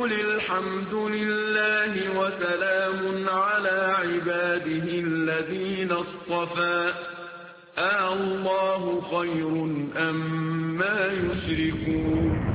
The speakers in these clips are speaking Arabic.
وقل الحمد لله وسلام على عباده الذين اصطفى الله خير أما يشركون.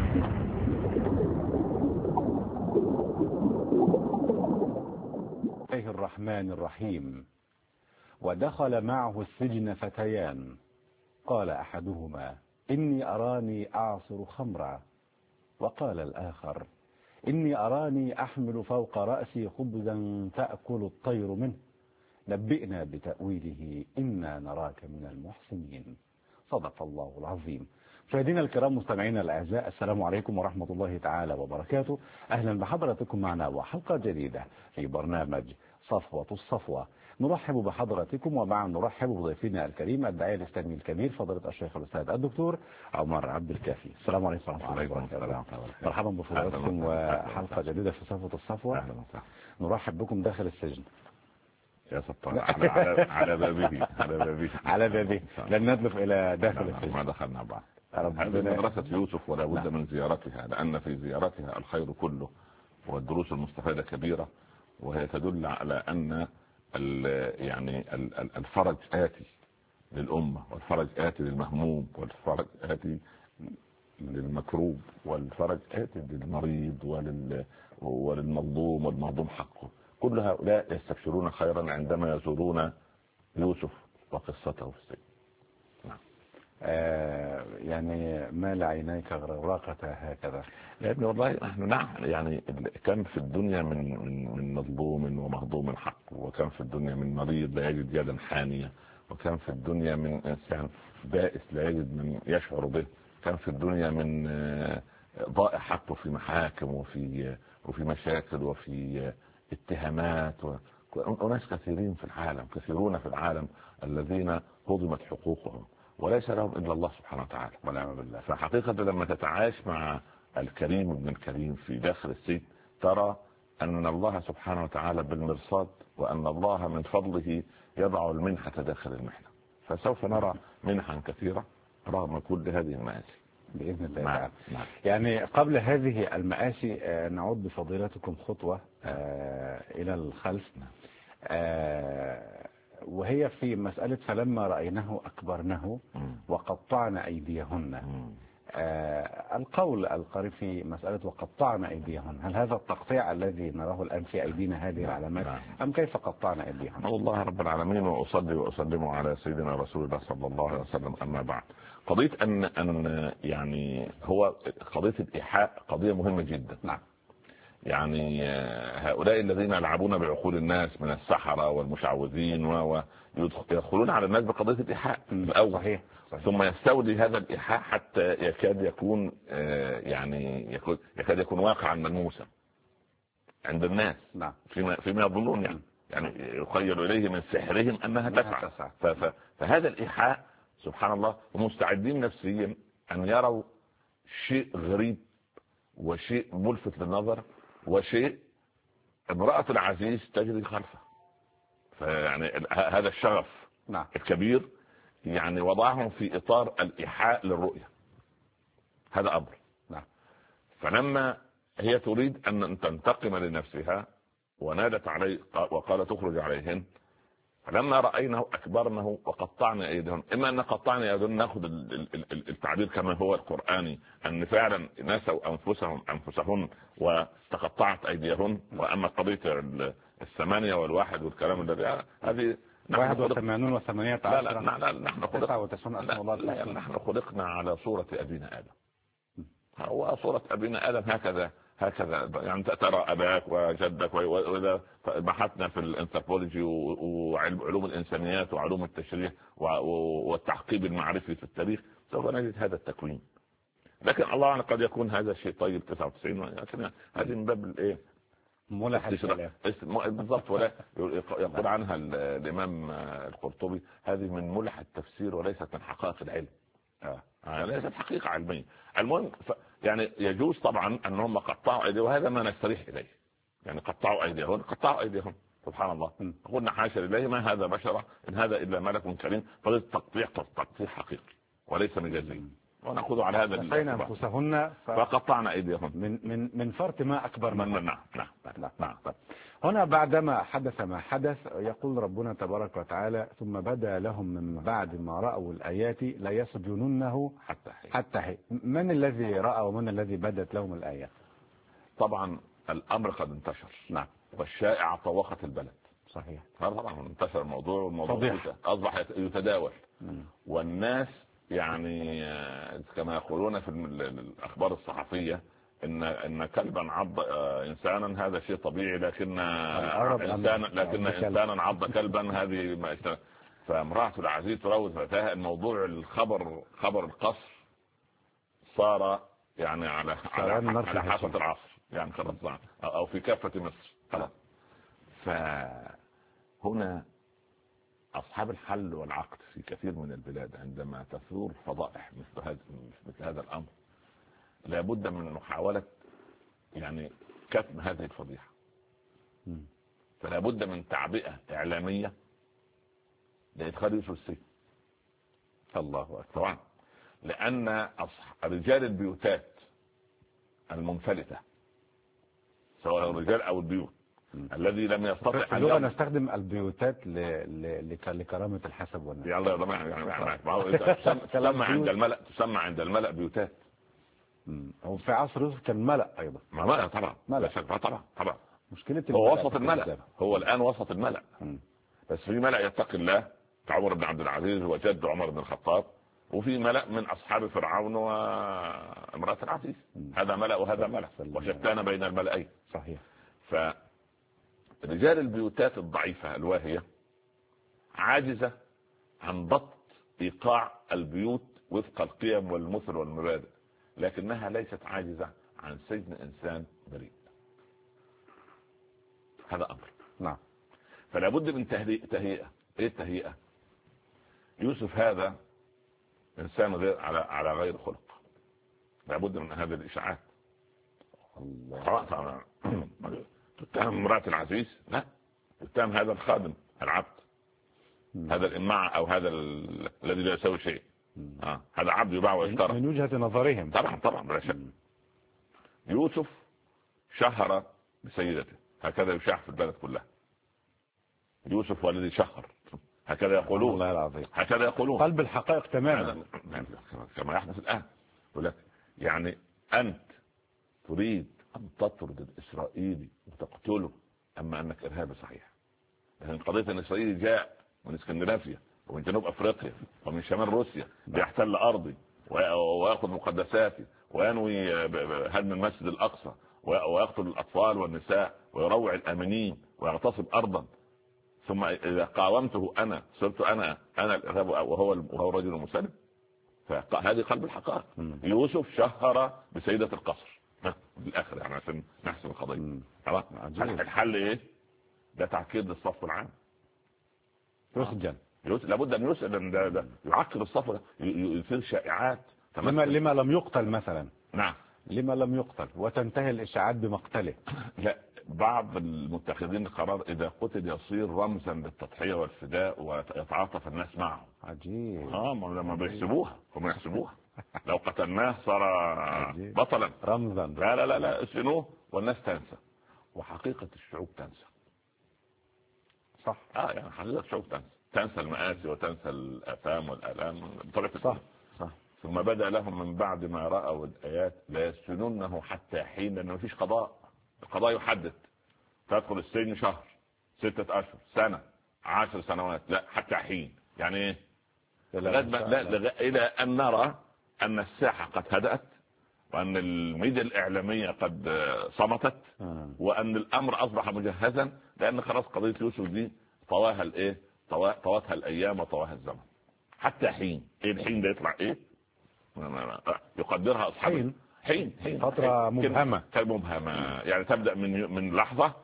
الرحمن الرحيم. ودخل معه السجن فتيان قال أحدهما إني أراني أعصر خمرا وقال الآخر إني أراني أحمل فوق رأسي خبزا تأكل الطير منه نبئنا بتأويله إنا نراك من المحسنين. صدق الله العظيم. مشاهدينا الكرام مستمعينا الأعزاء، السلام عليكم ورحمة الله تعالى وبركاته. أهلا بحضراتكم معنا وحلقة جديدة في برنامج صفوة الصفوة. نرحب بحضراتكم ومعا نرحب بضيفنا الكريم الداعية الإسلامي الكبير فضيلة الشيخ الأستاذ الدكتور عمر عبد الكافي. السلام عليكم ورحمة الله وبركاته. مرحبا بفضلاتكم وحلقة جديدة في صفوة الصفوة. أهلا وسهلا. نرحب بكم داخل السجن يا سطار على بابه على بابه لن ندلف إلى داخل السجن. ما دخلنا بعد. هذه مدرسة يوسف ولا بد من زيارتها، لأن في زيارتها الخير كله والدروس المستفادة كبيرة، وهي تدل على أن يعني الفرج آتي للأمة، والفرج آتي للمهموم، والفرج آتي للمكروب، والفرج آتي للمريض وللمظلوم والمهضوم حقه. كل هؤلاء يستبشرون خيرا عندما يزورون يوسف وقصته في السجن. يعني ما لعينيك غرقة هكذا يا ابني والله نحن يعني كم في الدنيا من مظلوم ومهضوم حق، وكم في الدنيا من مريض لا يجد يدا حانية، وكم في الدنيا من إنسان بائس لا يجد من يشعر به، كم في الدنيا من ضائع حقه في محاكم وفي مشاكل وفي اتهامات وناس كثيرين في العالم، كثيرون في العالم الذين هضمت حقوقهم وليس لهم إلا الله سبحانه وتعالى والعياذ بالله. فحقيقة لما تتعايش مع الكريم ابن الكريم في داخل السجن ترى أن الله سبحانه وتعالى بالمرصاد، وأن الله من فضله يضع المنحة داخل المحنة، فسوف نرى منحا كثيرة رغم كل هذه المآسي بإذن الله تعالى. يعني قبل هذه المآسي نعود بفضيلتكم خطوة إلى الخلف، وهي في مسألة فلما رأيناه أكبرناه وقطعنا أيديهن. القول القريب في مسألة وقطعنا أيديهن، هل هذا التقطيع الذي نراه الآن في أيدينا هذه العلامات أم كيف قطعنا أيديهن؟ الله رب العالمين، وأصلي وأسلم على سيدنا رسول الله صلى الله عليه وسلم. أما بعد، قضية أن يعني هو قضية الإيحاء قضية مهمة جدا. نعم. يعني هؤلاء الذين يلعبون بعقول الناس من السحرة والمشعوذين ويدخلون على الناس بقضية الإيحاء الأول. صحيح. ثم يستولي هذا الإيحاء حتى يكاد يكون يعني يكاد يكون واقعا ملموسا عند الناس. نعم. فيما يظنون يعني يخيل إليه من سحرهم أنها تسعى. فهذا الإيحاء سبحان الله ومستعدين نفسيا أن يروا شيء غريب وشيء ملفت للنظر وشيء امرأة العزيز تجري خلفه. فيعني هذا الشغف الكبير يعني وضعهم في إطار الإيحاء للرؤية. هذا أمر. فلما هي تريد أن تنتقم لنفسها ونادت عليه وقال تخرج عليهن، فلما رأينه أكبرنه وقطعنا أيديهن. إما أن قطعنا أيديهن نأخذ التعبير كما هو القرآني أن فعلا نسوا أنفسهن وتقطعت أيديهن، وأما قضية 8 والواحد والكلام الذي هذه 81 و8 لا نحن خلقنا على صورة أبينا آدم. هو صورة أبينا آدم هكذا يعني ترى أباك وجدك. وإذا بحثنا في الانثروبولوجي وعلوم الإنسانيات وعلوم التشريح والتعقيب المعرفي في التاريخ سوف نجد هذا التكوين. لكن الله قد يكون هذا الشيء طيب 99، لكن هذه من باب الايه بالضبط. ولا يقول عنها الإمام القرطبي هذه من ملح التفسير وليست من حقائق العلم. ليست حقيقة علمية. المهم يعني يجوز طبعا أنهم قطعوا أيديهم، وهذا ما نستريح إليه. يعني قطعوا أيديهم سبحان الله. قلنا حاشا لله ما هذا بشرة إن هذا إلا ملك كريم. فهذا تقطيع حقيقي وليس مجازي. ونأخذ على هذا نسينا أنفسهن فقطعنا أيديهم من فرط ما أكبر من. نعم. هنا بعدما حدث ما حدث يقول ربنا تبارك وتعالى ثم بدا لهم من بعد ما رأوا الآيات لا يسجننه حتى حين. من الذي رأى ومن الذي بدت لهم الآيات؟ طبعا الأمر قد انتشر. نعم. والشائعة طوقت البلد. صحيح. طبعا انتشر الموضوع والموضوع أصبح يتداول. والناس يعني كما يقولون في الأخبار الصحفية إن كلبا عض إنسانا هذا شيء طبيعي، لكن إنسانا عض كلبا هذه. فامرأة العزيز تراود فتاها. الموضوع خبر القصر صار يعني على حافة العصر، يعني خلاص أو في كافة مصر خلاص. فهنا أصحاب الحل والعقد في كثير من البلاد عندما تثور فضائح مثل هذا الأمر لابد من محاولة يعني كتم هذه الفضيحة. فلا بد من تعبئة إعلامية لإدخال يوسف السجن. الله أكبر. طبعا لأن رجال البيوتات المنفلتة سواء الرجال أو البيوت الذي لم يستطع أن نستخدم البيوتات لكرامة الحسب والنسب. تسمى عند الملأ بيوتات. وفي عصر يوسف كان ملأ أيضا. ملأ طبعا. طبعا. مشكلة هو وسط الملأ. هو الآن وسط الملأ. بس في ملأ يتقي الله كعمر بن عبد العزيز وجد عمر بن الخطاب، وفي ملأ من أصحاب فرعون وامرأة العزيز. هذا ملأ وهذا ملأ وشتان بين الملأين. صحيح. فرجال البيوتات الضعيفة الواهية عاجزة عن ضبط إيقاع البيوت وفق القيم والمثل والمبادئ، لكنها ليست عاجزة عن سجن إنسان بريء. هذا أمر. نعم. فلا بد من تهيئة. إيه التهيئة؟ يوسف هذا إنسان غير على غير خلق. لا بد من هذه الإشاعات. تتهم امرأة العزيز؟ لا، تتهم هذا الخادم العبد، هذا الإماع أو هذا الذي لا يسوي شيء. هذا عبد يباع ويشترى من وجهة نظرهم. طبعا بلا شك. يوسف شهر بسيدته، هكذا يشاع في البلد كلها. يوسف والذي شهر، هكذا يقولون. الله العظيم. هكذا يقولون. قلب الحقائق تماما كما يحدث الآن. يقول لك يعني أنت تريد أن تطرد الإسرائيلي وتقتله، أما أنك إرهابي صحيح. لكن قضية أن الإسرائيلي جاء من اسكندنافيا ومن جنوب أفريقيا ومن شمال روسيا ليحتل أرضي ويأخذ مقدساتي وينوي هدم المسجد الأقصى ويقتل الأطفال والنساء ويروع الآمنين ويغتصب أرضا، ثم إذا قاومته أنا صرت أنا الإرهاب وهو رجل مسلم. فهذه قلب الحقائق. يوسف شهر بسيدة القصر بالآخر يعني عشان نحسن القضية. الحل إيه؟ ده تعكير للصف العام. يسجن. لابد أن يسجن. ده يعكر الصف، يثير شائعات. لما لم يقتل مثلا. نعم. لما لم يقتل وتنتهي الإشاعات بمقتله. لا، بعض المتخذين القرار إذا قتل يصير رمزا للتضحية والفداء ويتعاطف الناس معه. عجيب. لما بيحسبوها هم يحسبوها لو قتلناه صار بطلا رمزا. لا اسجنوه والناس تنسى، وحقيقة الشعوب تنسى. صح. يعني حقيقة الشعوب تنسى المآسي وتنسى الآثام والآلام بطبيعة. صح. ثم بدأ لهم من بعد ما رأوا الآيات لا يسجنونه حتى حين، لأنه مفيش قضاء. القضاء يحدد تدخل السجن شهر، 6 أشهر، سنة، 10 سنوات. لا، حتى حين يعني ايه؟ إلى أن نرى أن الساحة قد هدأت وأن الميديا الإعلامية قد صمتت وأن الأمر أصبح مجهزا، لأن خلاص قضية يوسف دي طواها الإيه؟ طواتها الأيام وطواها الزمن. حتى حين. إيه الحين ده؟ يطلع إيه؟ يقدرها أصحاب حين فترة مبهمة. يعني تبدأ من لحظة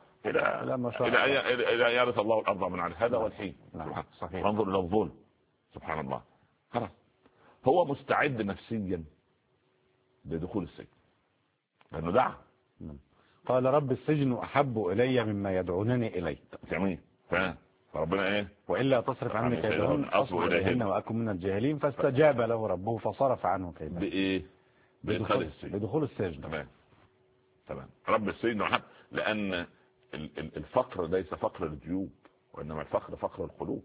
إلى يرث الله الأرض من على هذا والحين. صحيح. انظر إلى الظلم. سبحان الله. خلاص هو مستعد نفسيا لدخول السجن لأنه دعا. قال رب السجن أحب إلي مما يدعونني إليه. جميل. فربنا ايه؟ وإلا تصرف عني كيدهن أصب إليهن وأكن من الجاهلين، فاستجاب له ربه فصرف عنه كيدهن. بإيه؟ بدخول السجن. تمام. رب السجن وحب، لأن الفقر ليس فقر الجيوب، وإنما الفقر فقر القلوب.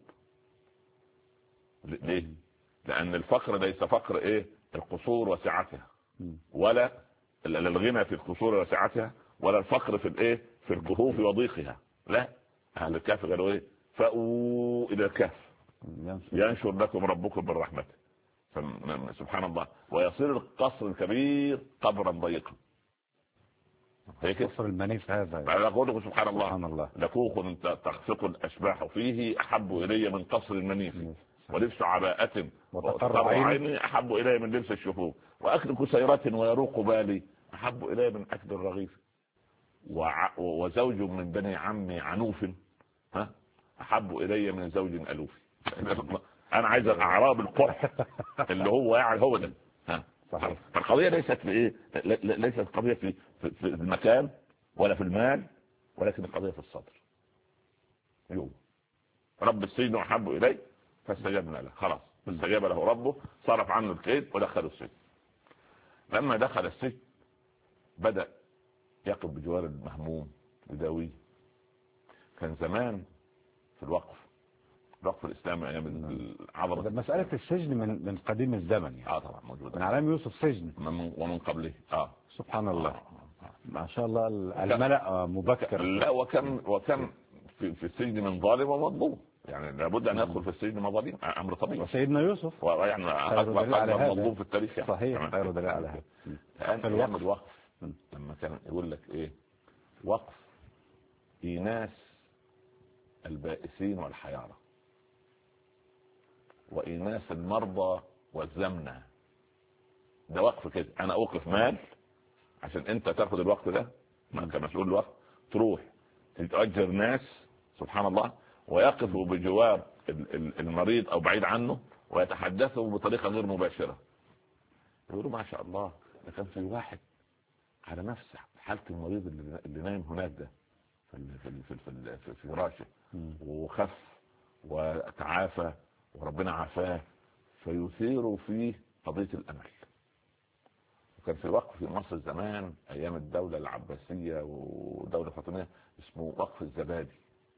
ليه؟ لأن الفقر ليس فقر ايه؟ القصور وسعتها، ولا الغنى في القصور وسعتها، ولا الفقر في الايه؟ في الكهوف وضيقها. لا، أهل الكهف قالوا ايه؟ فأووا إلى الكهف ينشر لكم ربكم من رحمته. سبحان الله. ويصير القصر الكبير قبرا ضيقا. هيك قصر المنيف هذا. أقول سبحان الله. لكوخ تخفق الأشباح فيه أحب إلي من قصر المنيف، ولبس عباءة وتقر عيني أحب إلي من لبس الشفوف، وأكل كسيرة ويروق بالي أحب إلي من أكل الرغيف، وزوج من بني عمي عنوف أحب إلي من زوج ألوف. أنا عايز الأعراب القرح اللي هو يعني هو ده. صحيح. فالقضية ليست في إيه؟ ليست قضية في المكان ولا في المال، ولكن القضية في الصدر. يوم رب السجن أحب إلي فاستجبنا له. خلاص استجاب له ربه، صرف عنه الكيد ودخل السجن. لما دخل السجن بدأ يقف بجوار المهموم يداويه. كان زمان في الوقف الاسلامي ايام العظمه، مساله السجن من قديم الزمن يعني. طبعا موجوده من علام يوسف سجن ومن قبله. سبحان الله. ما شاء الله الملأ مبكر. لا، وكم في السجن من ظالم ومظلوم، يعني لابد ان يدخل في السجن مظالم، امر طبيعي. وسيدنا يوسف يعني اكبر مظلوم في التاريخ يعني. صحيح، خير دليل على هذا. في الوقف لما كان يقول لك ايه؟ وقف إيناس البائسين والحيارى، وإيناس المرضى والزمنة. ده وقف كده، أنا أوقف مال عشان أنت تاخد الوقت ده كمسؤول الوقت، تروح تتأجر ناس سبحان الله ويقفوا بجوار المريض أو بعيد عنه ويتحدثوا بطريقة غير مباشرة. يقولوا ما شاء الله ده كان في واحد على نفس حالة المريض اللي نايم هناك ده في فراشه وخف وتعافى وربنا عافاه، فيثير فيه قضية الأمل. وكان في وقف في مصر زمان أيام الدولة العباسية ودولة فاطمية اسمه وقف الزبادي.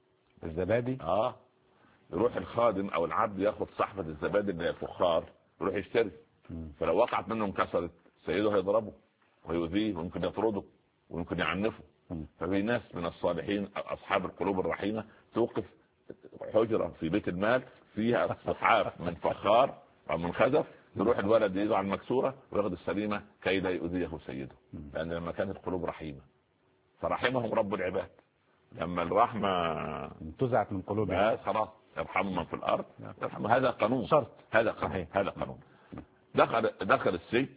يروح الخادم أو العبد ياخد صحفة الزبادي اللي هي الفخار، يروح يشتري، فلو وقعت منه انكسرت سيده هيضربه ويؤذيه ويمكن يطرده ويمكن يعنفه. ففي ناس من الصالحين أصحاب القلوب الرحيمة توقف حجرة في بيت المال فيها صحاف من فخار أو من خزف، يروح الولد يده على المكسورة وياخد السليمة كي لا يؤذيه سيده، لأن لما كانت القلوب رحيمة فرحمهم رب العباد. لما الرحمة انتزعت من قلوبهم خلاص يرحم من في الأرض يرحم. هذا قانون شرط. هذا قانون. دخل السجن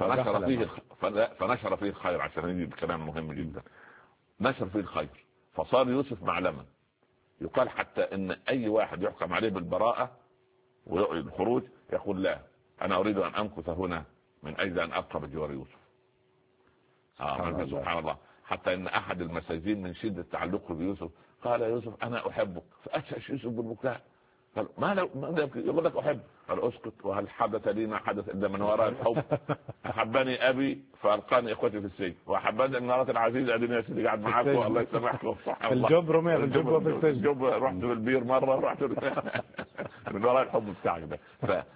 فنشر فيه الخير، عشان يجي الكلام مهم جدا. نشر فيه الخير فصار يوسف معلما. يقال حتى ان اي واحد يحكم عليه بالبراءة والخروج يقول لا، انا اريد ان امكث هنا من اجل ان ابقى بجوار يوسف. سبحان الله. حتى ان احد المساجين من شدة تعلقه بيوسف قال يا يوسف انا احبك، فاشهش يوسف بالبكاء. قال ماذا يقول لك احب؟ قال اسكت، وهل حدث لي ما حدث الا من وراء الحب؟ احبني ابي فالقاني اخوتي في السجن، واحبني المراه العزيزه اديني يا سيدي قاعد معاكم الله يسامحكم. في الجب رميه في الجب وفي السجن. رحت في البير مره، رحت من وراء الحب بتاعك ده.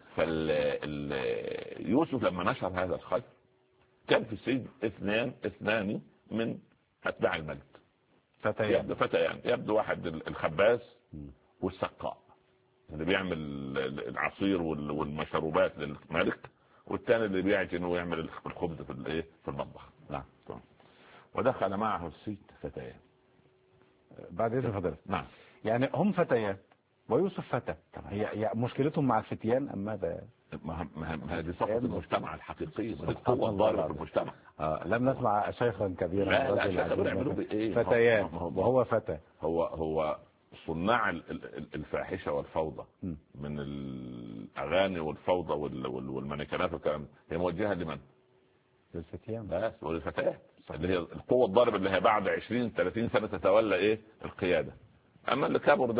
يوسف لما نشر هذا الخير كان في السجن اثنان من اتباع الملك، فتيان. يبدو واحد الخباز والسقاء اللي بيعمل العصير والمشروبات للملك، والثاني اللي بيعجن ويعمل الخبز في المطبخ. نعم. ودخل معه السجن فتيان. بعد اذن حضرتك. نعم. يعني هم فتيان ويوسف فتى، هي مشكلتهم مع الفتيان ام ماذا؟ هذه صفة المجتمع الحقيقي، القوة الضاربة في المجتمع. لم نسمع شيخا كبيرا. لا فتيان وهو فتى. هو صناع الفاحشة والفوضى من الأغاني والفوضى والمانيكانات والكلام، هي موجهة لمن؟ للفتيان بس، وللفتيات اللي هي القوة الضاربة اللي هي بعد 20-30 سنة تتولى القيادة. أما اللي كبر ده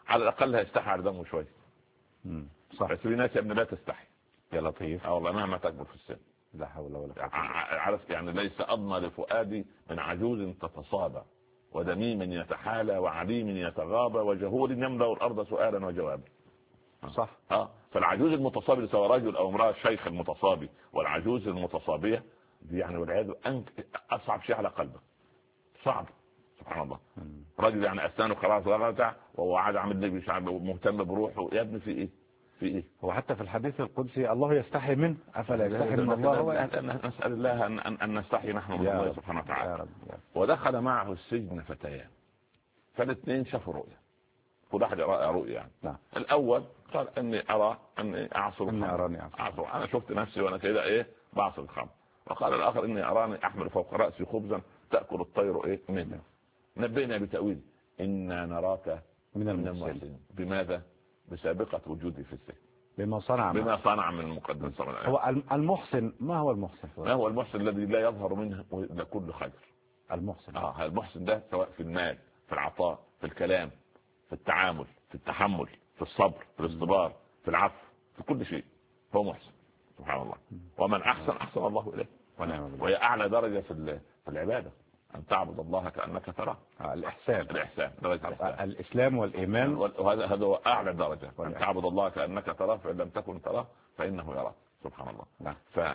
على الاقل هيستحي على دمه شويه. صح. بس في ناس يا ابني لا تستحي يا لطيف. والله مهما تكبر في السن. لا حول ولا قوة. عارف يعني ليس أضنى لفؤادي من عجوز تتصابى ودميم يتحالى وعليم يتغابى وجهول يملأ الأرض سؤالا وجوابا. صح. فالعجوز المتصابي سواء رجل أو امرأة، الشيخ المتصابي والعجوز المتصابية دي يعني والعياذ أصعب شيء على قلبك. صعب سبحان الله. رجل يعني أسنانه خلاص غلطة وهو قاعد عامل لي مهتم بروحه. يا ابني في إيه؟ في إيه؟ هو حتى في الحديث القدسي الله يستحي منه أفلا يستحي من الله. نسأل الله أن نستحي نحن من الله سبحانه وتعالى. ودخل معه السجن فتيان، فالاثنين شافوا رؤيا، كل واحد رأى رؤيا يعني. نعم. الأول قال إني أرى أني أعصر الخمر. أنا شفت نفسي وأنا كده إيه بعصر الخمر. وقال الآخر إني أراني أحمل فوق رأسي خبزا تأكل الطير إيه منه. نبينا بتأويل إنا نراك من المحسنين. بماذا؟ بسابقة وجودي في السجن، بما صنع من المقدم. هو المحسن. ما هو المحسن؟ ما هو المحسن؟ الذي لا يظهر منه إلا كل خير. المحسن المحسن ده سواء في المال، في العطاء، في الكلام، في التعامل، في التحمل، في الصبر، في الاصطبار، في العفو، في كل شيء هو محسن سبحان الله. ومن أحسن أحسن الله إليه. وهي أعلى درجة في العبادة، أن تعبد الله كأنك تراه. الإحسان درجة الإحسان. الإسلام والإيمان، وهذا هو أعلى درجة، أن تعبد الله كأنك تراه فإن لم تكن تراه فإنه يراك سبحان الله.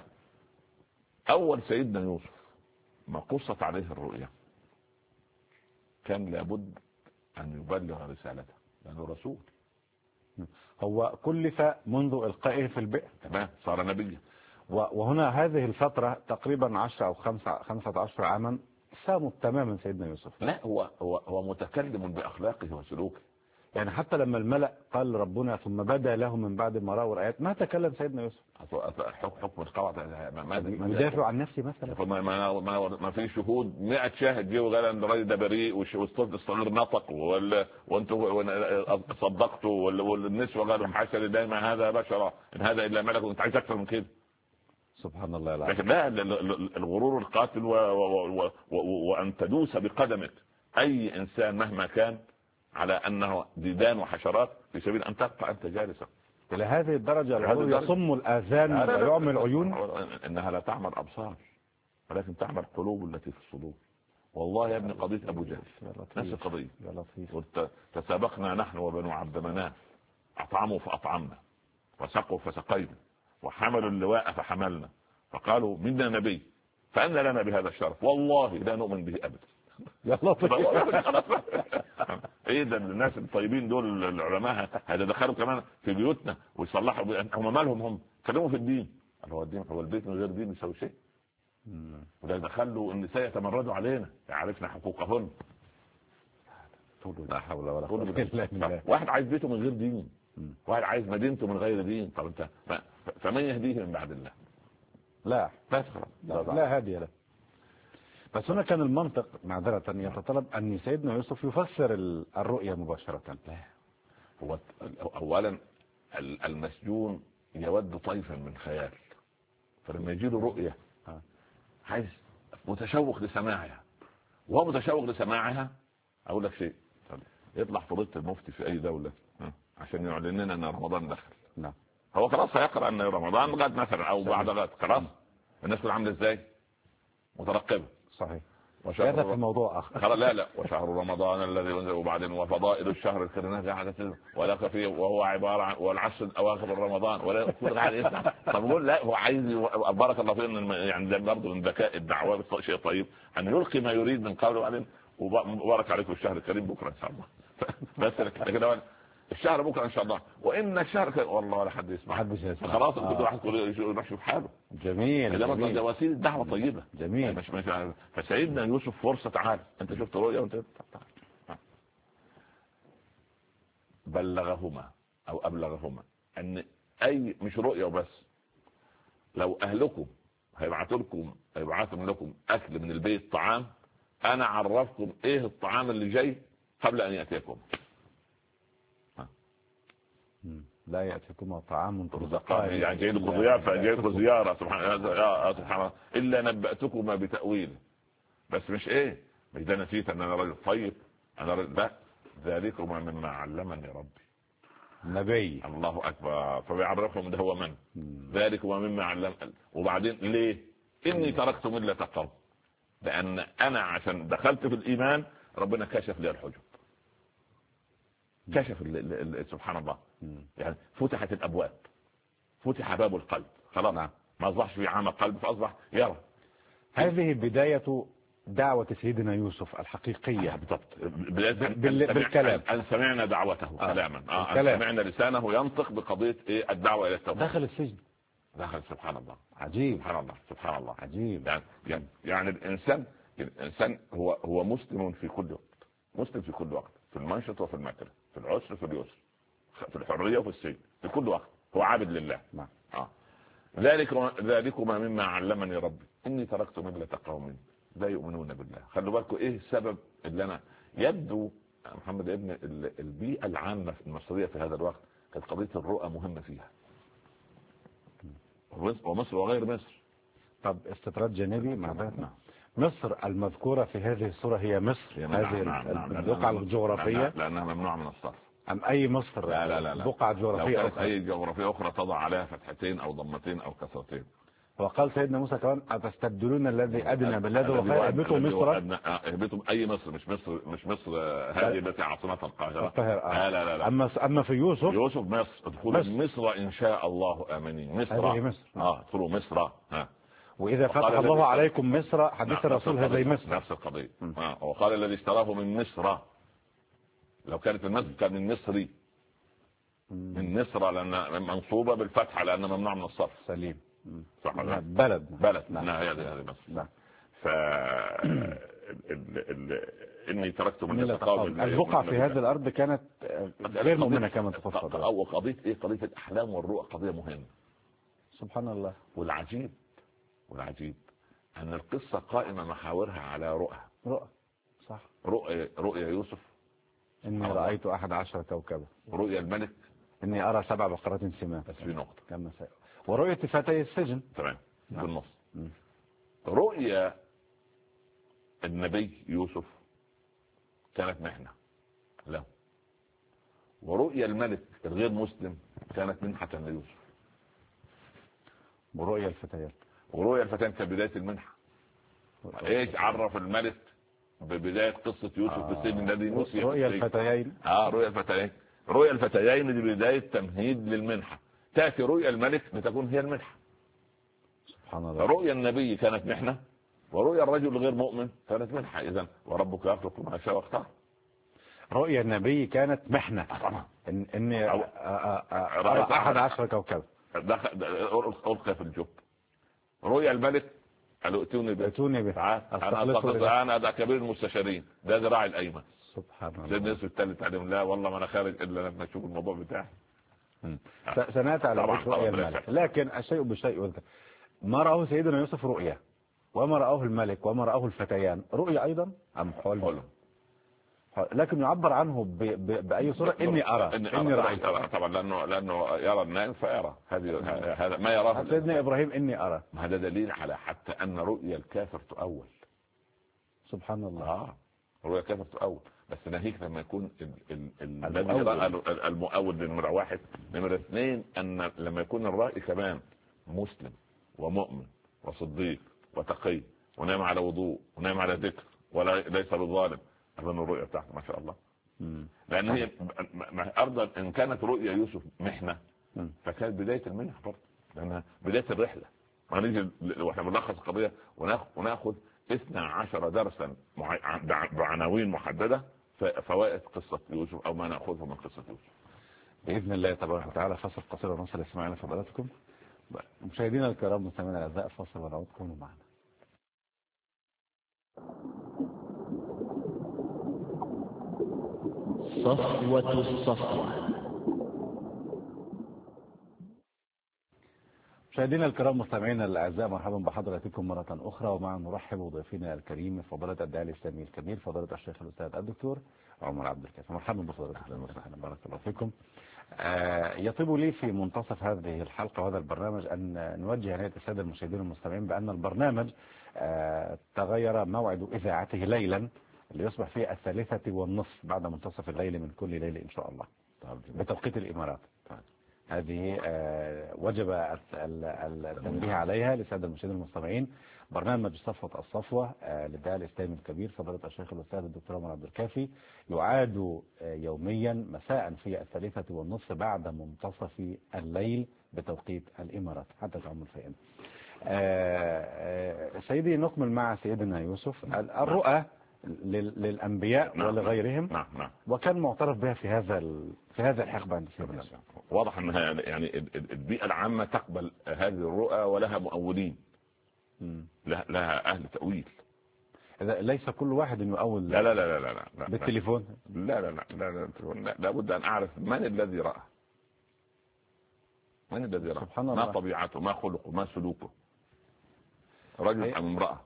فأول سيدنا يوسف ما قصت عليه الرؤيا كان لابد أن يبلغ رسالته لأنه رسول. هو كلف منذ إلقائه في البئر. تمام، صار نبيا. وهنا هذه الفترة تقريبا 10 أو 15 عاما سامت تماما سيدنا يوسف. لا هو متكلم بأخلاقه وسلوكه. يعني حتى لما الملأ قال ربنا ثم بدا له من بعد ما رأوا الآيات ما تكلم سيدنا يوسف. حكم القواعد يدافع عن نفسي مثلا. ما في شهود 100 شاهد جه وقال ان الراجل ده بريء والطفل الصغير نطق وانتوا صدقتوا والنسوه قالوا حاشا لله ما هذا بشرا ان هذا الا ملك. انت عايز اكثر من كده؟ سبحان الله العظيم. لكن لا الغرور القاتل وان تدوس بقدمك اي انسان مهما كان على انه ديدان وحشرات في سبيل ان تبقى انت جالسا. الى هذه الدرجه الغرور يصم الاذان ويعمي العيون. انها لا تعمل ابصار ولكن تعمل قلوب التي في الصدور. والله يا ابن قضيه ابو جهل نفس القضيه. تسابقنا نحن وبنو عبد مناف، اطعموا فاطعمنا وسقوا فسقينا وحملوا اللواء فحملنا فقالوا منا نبي فأن لنا بهذا الشرف والله لا نؤمن به ابدا. يا لطيف. ايه ده الناس الطيبين دول العلماء هذا دخلوا كمان في بيوتنا ويصلحوا هم مالهم؟ هم كلموا في الدين. هو الدين هو البيت من غير دين يسوي شيء. ولا دخلوا النساء يتمردوا علينا عرفنا حقوقهن. لا حول ولا قوة الا بالله. واحد عايز بيته من غير دين، واحد عايز مدينته من غير دين. طب انت فمن يهديه من بعد الله؟ لا هادي له. بس هنا كان المنطق معذرة يتطلب أن سيدنا يوسف يفسر الرؤيا مباشرة. لا هو أولا المسجون يود طيفا من خيال، فلما يجي له رؤية عايز متشوق لسماعها، وهو متشوق لسماعها أقول لك شيء، يطلع فضيلة المفتي في أي دولة عشان يعلن لنا أن رمضان دخل. نعم. هو خلاص هيقرأ أن رمضان غد مثلا أو بعد غد، خلاص الناس كلها عاملة إزاي؟ مترقبة. صحيح. هذا في موضوع اخر. لا وشهر رمضان الذي وبعدين وفضائل الشهر الكريم قاعده ولا فيه وهو عباره عن والعشر الاواخر من رمضان ولا كل قاعد يسمع. طب يقول لا هو عايز بارك الله فيه يعني ده برضه من ذكاء الدعوه شيء طيب ان يلقي ما يريد من قوله وبعدين وبارك عليكم الشهر الكريم بكره ان شاء الله. بس كده الشهر بكره ان شاء الله وان الشهر والله لا حد يسمع خلاص كل واحد يروح يشوف حاله. جميل. ده وسيله دعوه طيبه. جميل. مش فسيدنا يوسف فرصه تعال انت شفت رؤيا وانت بلغهما او ابلغهما ان اي مش رؤيا وبس، لو اهلكم هيبعثوا لكم اكل من البيت طعام انا عرفكم ايه الطعام اللي جاي قبل ان ياتيكم. لا يأتيكم طعام ترزقان يعني جاي لكم ضيافة جاي لكم زيارة سبحان الله إلا نبأتكما بتأويله. بس مش إيه مش ده نسيت أن أنا رجل طيب أنا لا ذلكما مما علمني ربي. نبي الله اكبر. فبيعرفهم ده هو من ذلكما مما علم. وبعدين ليه؟ اني تركت ملة قوم. لان انا عشان دخلت في الايمان ربنا كشف لي الحجب، كشف سبحان الله. يعني فتحت الابواب، فتح باب القلب خلاص. ما اصبحش في عامة قلب، فاصبح يرى. هذه بداية دعوة سيدنا يوسف الحقيقية. بالضبط. بالكلام. أن سمعنا دعوته كلاما. أن سمعنا لسانه ينطق بقضية الدعوة إلى التوحيد. دخل السجن. دخل. سبحان الله. عجيب. سبحان الله. سبحان الله. عجيب. يعني الإنسان هو مسلم في كل وقت، مسلم في كل وقت، في المنشط وفي المكره، في العسر في اليسر، في الحرية وفي السجن، في كل وقت هو عابد لله. نعم. ذلكما مما علمني ربي إني تركت ملة قوم لا يؤمنون بالله. خلوا بالكم ايه السبب اللي انا يبدو محمد ابن البيئة العامة في المصرية في هذا الوقت كانت قضية الرؤى مهمة فيها، ومصر وغير مصر. طب استطراد جانبي مع ذلك. مصر المذكورة في هذه الصورة هي مصر، هذه البقعة الجغرافية، لأنها ممنوعة من الصرف. أم أي مصر؟ لا. بقعة جغرافية لو كانت أي جغرافية أخرى تضع عليها فتحتين أو ضمتين أو كسرتين. وقال سيدنا موسى كمان أتستبدلون الذي أدنى بالذي هو خير. اهبطوا مصر. اهبطوا أي مصر، مش مصر هذه التي عاصمتها القاهرة. لا. أما في يوسف مصر. ادخلوا مصر إن شاء الله آمنين. مصر. ادخلوا مصر. وإذا فتح الله عليكم مصر حديث الرسول هذه مصر. نفس القضية. وقال الذي اشتراه من مصر. لو كانت من مصر كان من مصري. من مصر لأن منصوبة بالفتحة لأن ممنوع من الصرف. سليم. صح. بلد. نعم. هذه مصر. إني تركت ملة قوم. البقعة في هذه الأرض كانت غير مؤمنة كما تفضل. أو قضية قضية الأحلام والرؤى قضية مهمة. سبحان الله. والعجيب أن القصة قائمة محاورها على رؤى. صح. رؤيا يوسف إني رأيت 11 كوكبا. رؤيا الملك إني أرى 7 بقرات سمان. بس في نقطة كما ورؤية فتي السجن. تمام. بالنص. رؤيا النبي يوسف كانت محنة له، ورؤيا الملك الغير مسلم كانت منحة ليوسف. ورؤيا الفتيان كانت بداية المنحة. ايش عرف الملك ببداية قصة يوسف بالسجن الذي نسي؟ رؤيا الفتيين. رؤيا الفتيين دي بداية تمهيد للمنحة. تأتي رؤيا الملك لتكون هي المنحة. سبحان الله. رؤيا النبي كانت محنة، ورؤيا الرجل الغير مؤمن كانت منحة. إذن وربك يخلق ما يشاء ويختار. رؤيا النبي كانت محنة. طبعا. إني أرى 11 كوكبا. ألقى في الجب. رؤيا الملك قالوا ائتوني به. أنا كبير المستشارين، ده ذراعي الأيمن. سبحان الله. زي الناس الثالث عليهم لا والله ما أنا خارج إلا لما أشوف الموضوع بتاعي. سنأتي على رؤيا الملك، لكن الشيء بالشيء. ما رأوه سيدنا يوسف رؤيا، وما رأوه الملك وما رأوه الفتيان رؤيا أيضا أم حلم؟ لكن يعبر عنه بأي صورة. إني رأيت. طبعا لأنه يرى النائم فيرى. هذا ما يراه سيدنا إبراهيم إني أرى. هذا دليل على حتى أن رؤيا الكافر تؤول. سبحان الله. رؤيا الكافر تؤول، بس ناهيك لما يكون الذي رأى المؤول نمرة 1. نمرة 2 أن لما يكون الرأي كمان مسلم ومؤمن وصديق وتقي ونام على وضوء ونام على ذكر ولا ليس بظالم. أظن الرؤية بتاعته ما شاء الله. لأن هي أرضا إن كانت رؤيا يوسف محنة فكانت بداية المنح برضه، لأنها بداية الرحلة. ونيجي واحنا بنلخص القضية وناخذ 12 درسا بعناوين محددة فوائد قصة يوسف أو ما نأخذه من قصة يوسف بإذن الله تبارك وتعالى. فاصل قصير ونصل لسماعنا فضلاتكم. مشاهدينا الكرام مستمعينا الأعزاء، فاصل ونعود. كونوا معنا. صفوة الصفوة. مشاهدينا الكرام مستمعينا الاعزاء، مرحبا بحضراتكم مره اخرى، ومع نرحب بضيفنا الكريم فضيله الداعي الاسلامي الكبير فضيله الشيخ الاستاذ الدكتور عمر عبد الكافي. مرحبا بفضيلتكم. بارك الله فيكم. يطيب لي في منتصف هذه الحلقه وهذا البرنامج ان نوجه عنايه الساده المشاهدين المستمعين بان البرنامج تغير موعد اذاعته ليلا ليصبح في 3:30 بعد منتصف الليل من كل ليلة إن شاء الله بتوقيت الإمارات. هذه وجب التنبيه عليها للسادة المشاهدين المستمعين. برنامج صفوة الصفوة للداعية الإسلامي الكبير فضيلة الشيخ الأستاذ الدكتور عمر عبد الكافي يعاد يوميا مساء في 3:30 بعد منتصف الليل بتوقيت الإمارات حتى تعم الفئة. سيدي نكمل مع سيدنا يوسف الرؤى للأنبياء ولغيرهم. نعم. وكان معترف بها في هذا الحقبة عند سيدنا يوسف. واضح أنها يعني البيئة العامة تقبل هذه الرؤى ولها مؤولين، لها أهل تأويل. ليس كل واحد يؤول. لا لا لا لا لا بالتليفون. لا لا لا لا لابد أن أعرف من الذي رأى، من الذي رأى، سبحان الله. ما طبيعته، ما خلقه، ما سلوكه، رجل أم امرأة.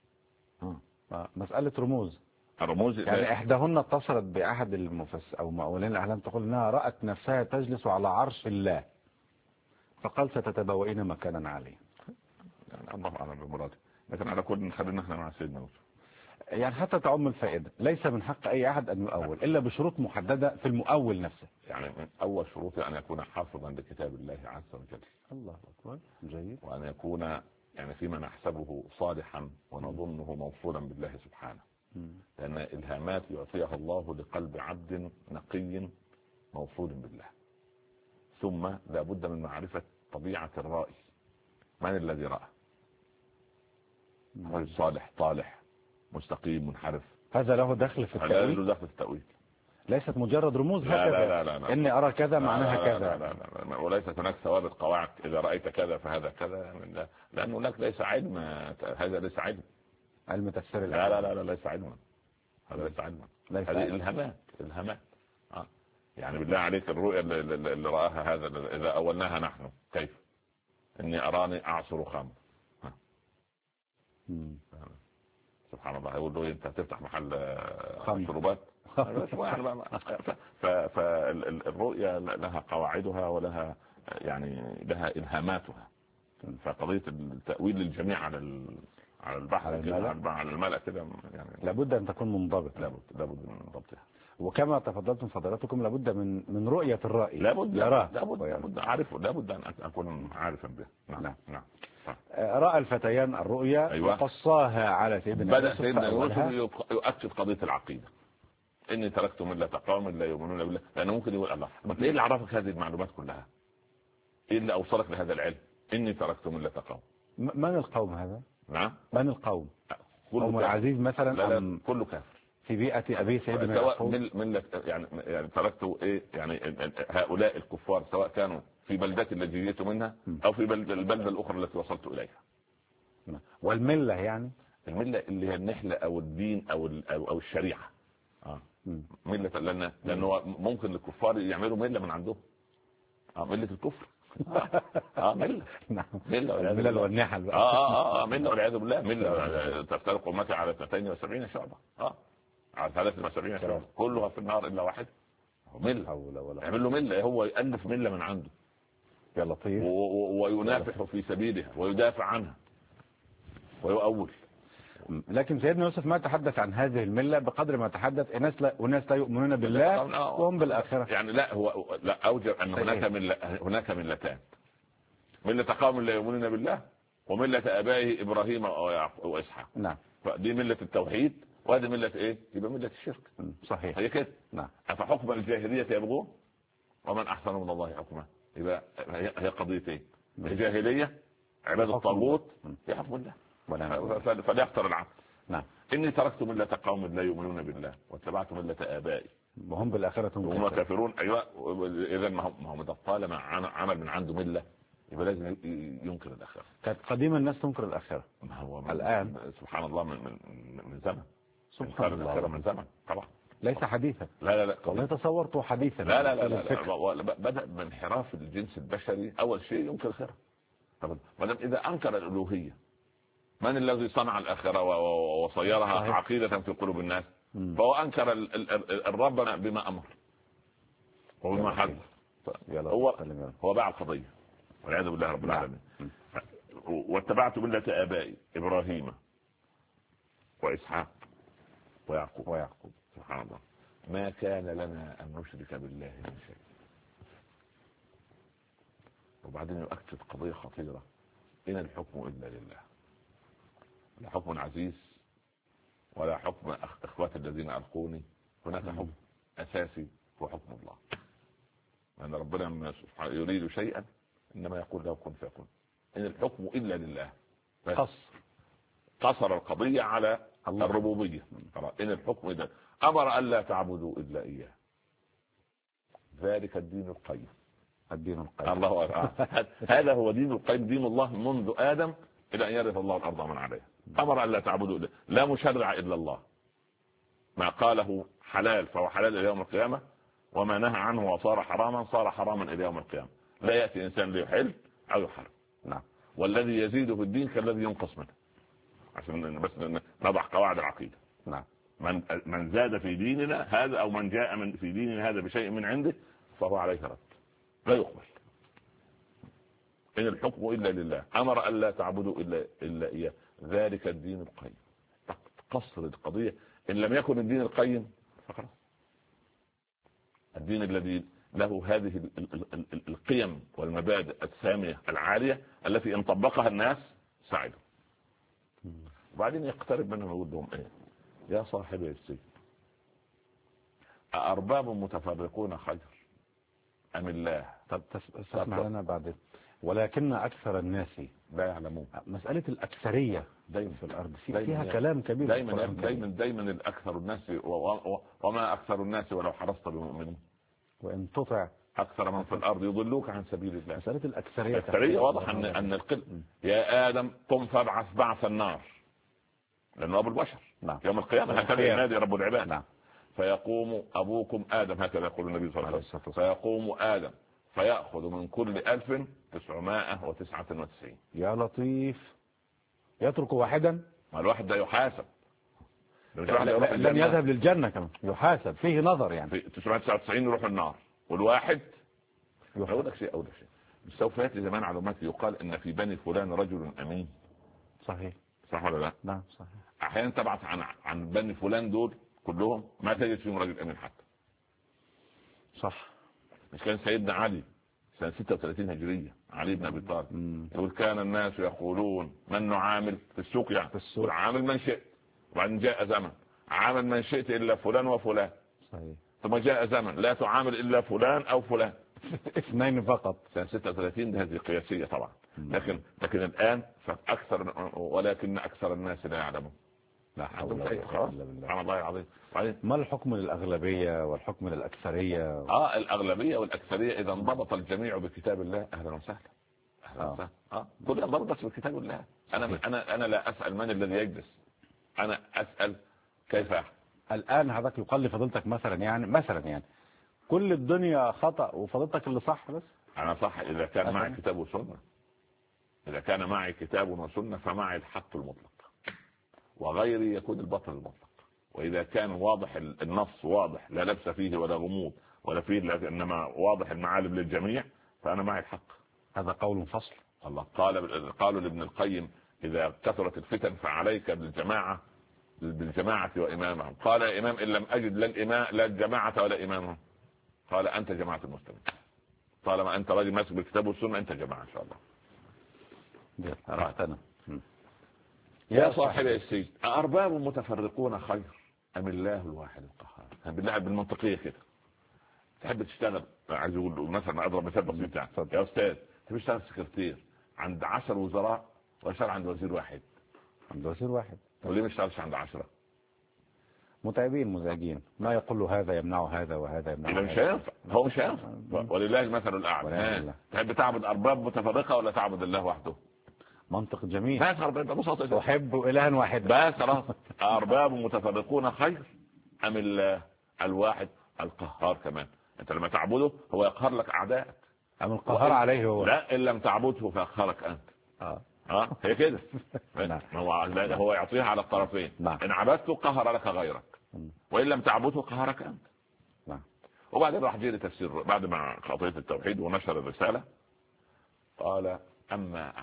مسألة رموز. الرموز يعني إحداهن اتصلت بأحد أو مؤولين الأعلام تقول أنها رأت نفسها تجلس على عرش الله فقال ستتبوئين مكانا عاليا. يعني الله أعلم بمراده، لكن على كل خلينا احنا مع سيدنا يوسف. يعني حتى تعم الفائدة ليس من حق أي أحد أن يؤول إلا بشروط محددة في المؤول نفسه. يعني من أول شروطه أن يكون حافظا لكتاب الله عز وجل. الله أكبر. جيد. وأن يكون يعني فيما نحسبه صالحا ونظنه موصولا بالله سبحانه. لأن إلهامات يعطيها الله لقلب عبد نقي موصول بالله. ثم لا بد من معرفة طبيعة الرائي، من الذي رأى؟ رجل صالح طالح مستقيم منحرف، هذا له دخل في التأويل. له دخل في التأويل، ليست مجرد رموز هكذا. لا لا لا. إني أرى كذا معناها كذا. لا لا لا لا. وليست هناك ثوابت قواعد إذا رأيت كذا فهذا كذا، لأن هناك ليس علم، هذا ليس علم. علم تفسير لا لا لا لا ليس علما، هذا ليس علما، هذه إلهامات. يعني بالله عليك الرؤيا اللي رآها هذا إذا أولناها نحن كيف؟ إني أراني أعصر خمر. سبحان الله. يقول له أنت تفتح محل مشروبات. فالرؤيا لها قواعدها ولها يعني لها إلهاماتها. فقضية التأويل للجميع على البحر على الملأ كده يعني لابد أن تكون منضبط. لابد من ضبطها. وكما تفضلتم فضلاتكم لابد من رؤية الرأي. لابد أعرفه، لابد أن أكون عارفا به. نعم. رأى الفتيان الرؤيا. أيوة. وقصاها على سيدنا بدأ سيدنا يوسف يؤكد قضية العقيدة. إني تركت ملة قوم لا يؤمنون بالله. لأنه ممكن يقول الله إيه اللي عرفك هذه المعلومات كلها؟ إيه اللي أوصلك لهذا العلم؟ إني تركت ملة قوم. من القوم هذا؟ نعم. من القوم؟ قوم العزيز مثلا؟ لا كله كافر. في بيئة أبي سيدنا سواء ملة يعني تركت إيه يعني هؤلاء الكفار سواء كانوا في بلدتي التي جئت منها أو في البلدة الأخرى التي وصلت إليها. والملة يعني الملة اللي هي النحلة أو الدين أو الشريعة. ملة لأنه ممكن الكفار يعملوا ملة من عندهم. ملة الكفر. ملة والنحل. ملة والعياذ بالله. ملة تفترق أمتي على 72 شعبة. على 73 شعبة كلها في النار إلا واحد. ملة. يعمل له ملة، هو يألف ملة من عنده. يا لطيف. وينافح في سبيلها ويدافع عنها ويؤول. لكن سيدنا يوسف ما تحدث عن هذه الملة بقدر ما تحدث وناس لا يؤمنون بالله وهم بالآخرة. يعني لا أوجب أن هناك ملتان، ملة قوم لا يؤمنون بالله وملة آبائه إبراهيم وإسحاق. نعم. فدي ملة التوحيد وهذه ملة إيه؟ يبقى ملة الشرك. صحيح. هي كده. نعم. أفحكم الجاهلية يبغون ومن أحسن من الله حكما. يبقى هي قضيتين، الجاهلية عبادة الطاغوت في حكم الله فليختر العقل. نعم. إني تركت ملة قوم لا يؤمنون بالله واتبعت ملة آبائي وهم بالآخرة هم كافرون. أيوة. إذا ما هو طالما عمل من عنده ملة يبقى لازم ينكر الآخرة. كانت قديما الناس تنكر الآخرة. ما هو الآن سبحان الله من زمن. سبحان الله. من زمن طبعا. ليس حديثا. لا والله تصورته حديثا. لا. بدأ من انحراف الجنس البشري. أول شيء ينكر الآخرة. طب ما دام إذا أنكر الألوهية، من الذي صنع الآخرة وصيرها عقيدة في قلوب الناس؟ فهو أنكر الرب بما أمر وبما حدث. هو باع القضية والعياذ بالله رب العالمين. واتبعت ملة آبائي إبراهيم وإسحاق ويعقوب. سبحان الله، ما كان لنا أن نشرك بالله من شيء. وبعدين يؤكد قضية خطيرة: إن الحكم إلا لله. لا حكم عزيز ولا حكم إخوات الذين ألقوني، هناك حكم أساسي هو حكم الله. أن ربنا لما يريد شيئا إنما يقول له كن فيكون. إن الحكم إلا لله. قصر القضية على الربوبية. إن الحكم إلا أمر ألا تعبدوا إلا إياه، ذلك الدين القيم. الله هذا هو دين القيم، دين الله منذ آدم إلى أن يرث الله الأرض من عليها. أمر ألا تعبدوا إلا، لا مشرع إلا الله. ما قاله حلال فهو حلال إلى يوم القيامة، وما نهى عنه وصار حراما صار حراما إلى يوم القيامة. لا يأتي إنسان ليحل أو يحرم. نعم. والذي يزيد في الدين كالذي ينقص منه، عشان بس نضع قواعد العقيدة. نعم. من زاد في ديننا هذا أو من جاء في ديننا هذا بشيء من عنده فهو عليه رد، لا يقبل. إن الحكم إلا لله، أمر ألا تعبدوا إلا إياه، ذلك الدين القيم. قصر القضية. إن لم يكن الدين القيم فخلاص. الدين الذي له هذه القيم والمبادئ السامية العالية التي إن طبقها الناس سعدوا. وبعدين يقترب منهم ويقول لهم إيه؟ يا صاحبي السجن، أأرباب متفرقون خير أم الله؟ طب تسمع لنا بعد. ولكن أكثر الناس لا يعلمون. مسألة الأكثرية دايما في الأرض فيها كلام كبير. دايما الأكثر الناس وما أكثر الناس ولو حرصت بمؤمنين، وإن تطع أكثر من في الأرض يضلوك عن سبيل الله. مسألة الأكثرية واضح أن القل. يا آدم قم فابعث بعث النار، لأنه أبو البشر. نعم. يوم القيامة هكذا ينادي رب العباد. نعم. فيقوم أبوكم آدم، هكذا يقول النبي صلى الله عليه وسلم، فيقوم آدم فيأخذ من كل 1999. يا لطيف، يترك واحدا. ما الواحد ده يحاسب، لن يذهب للجنة كمان، يحاسب فيه نظر يعني. في 999 يروح النار، والواحد أقول لك شيء. سوف يأتي زمان علومات يقال إن في بني فلان رجل أمين. صحيح. صح ولا لا؟ نعم صحيح. أحيانا تبعث عن بني فلان دول كلهم ما تجد فيهم رجل أمين حتى. صح. مش كان سيدنا علي سنة 36 هجرية، علي بن أبي طالب يقول كان الناس يقولون من نعامل في السوق، يعني في السوق عامل من شئت. وبعدين جاء زمن عامل من شئت إلا فلان وفلان. صحيح. ثم جاء زمن لا تعامل إلا فلان أو فلان. اثنين فقط. سنة 36 هذه قياسية طبعا. لكن الآن فأكثر، ولكن أكثر الناس لا يعلمون. لا حول ولا قوة إلا بالله. سبحان الله العظيم. ما الحكم للأغلبية والحكم للأكثرية؟ الأغلبية والأكثرية إذا انضبط الجميع بكتاب الله أهلا وسهلا. كل انضبط بس بكتاب الله. أنا لا أسأل من الذي يجلس، أنا أسأل كيف. الآن هذاك يقال لفضيلتك مثلا يعني كل الدنيا خطأ وفضيلتك اللي صح بس. أنا صح إذا كان معي كتاب وسنة. إذا كان معي كتاب وسنة فمعي الحق المطلق، وغيري يكون الباطل المطلق. وإذا كان واضح النص واضح لا لبس فيه ولا غموض ولا فيه، إنما واضح المعالم للجميع، فأنا معي الحق. هذا قول فصل. الله قالوا لابن القيم إذا كثرت الفتن فعليك بالجماعة وإمامهم. قال يا إمام إن لم أجد لا الجماعة ولا إمامهم. قال أنت جماعة المسلمين، طالما أنت راجل ماسك بالكتاب والسنة أنت جماعة إن شاء الله. رحتنا. يا صاحب السجن، أأرباب متفرقون خير أم الله الواحد القهار؟ بالله بالمنطقية كده. تحب تشتغل، عايز اقول مثلا اضرب مثال بسيط يعني. يا استاذ تحب تشتغل سكرتير عند 10 وزراء ولا عند وزير واحد؟ عند وزير واحد. وليه ما اشتغلش عند 10؟ متعبين مزعجين، ما يقول له هذا يمنع هذا وهذا يمنع. مش هينفع، هو مش هينفع. ولله المثل الاعلى. تحب تعبد ارباب متفرقه ولا تعبد الله وحده؟ منطق جميل. بس ببساطه احب الها واحد بس خلاص. ارباب متفرقون خير ام الله الواحد القهار؟ كمان انت لما تعبده هو يقهر لك اعدائك. ام القهار عليه هو؟ لا، ان لم تعبده فيقهرك انت. هي كده. هو يعطيها على الطرفين. ان عبدته قهر لك غيرك، وان لم تعبده قهرك انت. وبعدين راح جيري تفسير بعد ما خطية التوحيد ونشر الرسالة. قال اما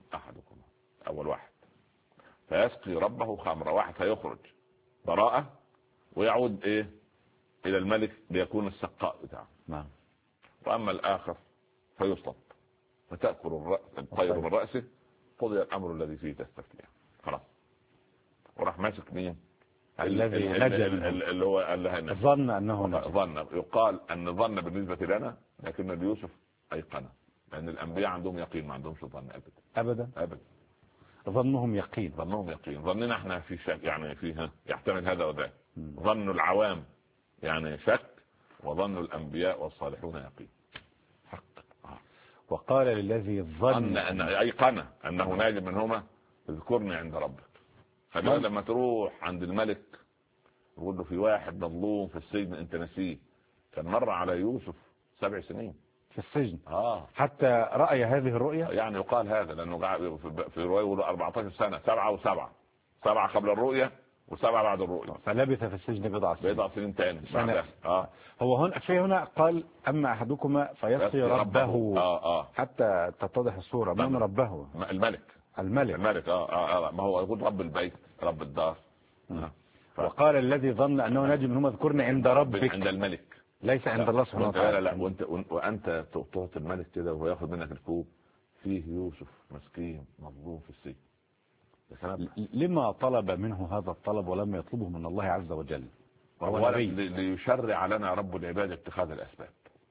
احدكم اول واحد فيسقي ربه خمرة. واحد هيخرج براءة ويعود ايه الى الملك ليكون السقاء بتاعه. نعم. واما الاخر فيصلب فتأكل الطير من رأسه، قضي الامر الذي فيه تستفتيان. خلاص. وراح ماسك مين؟ الذي نجا اللي هو ظن انه نجا. ظن، يقال ان ظن بالنسبة لنا، لكن ليوسف ايقن، لان الانبياء عندهم يقين، ما عندهمش ظن ابدا. ظنهم يقين. ظننا احنا في شك، يعني فيها يحتمل هذا وذاك. ظن العوام يعني شك، وظن الانبياء والصالحون يقين. حق. وقال للذي ظن ان ايقن انه ناجي منهما اذكرني عند ربك. خلينا لما تروح عند الملك يقول له في واحد مظلوم في السجن انت نسيه، كان مر على يوسف 7 سنين في السجن. حتى رأي هذه الرؤية، يعني يقال هذا لانه في رواية يقولوا 14 سنة، 7 و7، 7 قبل الرؤية و7 بعد الرؤية، فلبث في السجن بضع سنين تاني. هو هنا قال اما احدكما فيسقي ربه. حتى تتضح الصورة. من ربه؟ الملك. ما هو يقول رب البيت، رب الدار. وقال الذي ظن انه نجي منهما اذكرني عند ربك، عند الملك، ليس عند الله سبحانه وتعالى. لا وانت تعطي الملك كده وهو ياخذ منك الكوب فيه يوسف مسكين مظلوم في السجن. لما طلب منه هذا الطلب ولم يطلبه من الله عز وجل؟ وهو ليشرع لنا رب العباد اتخاذ الاسباب.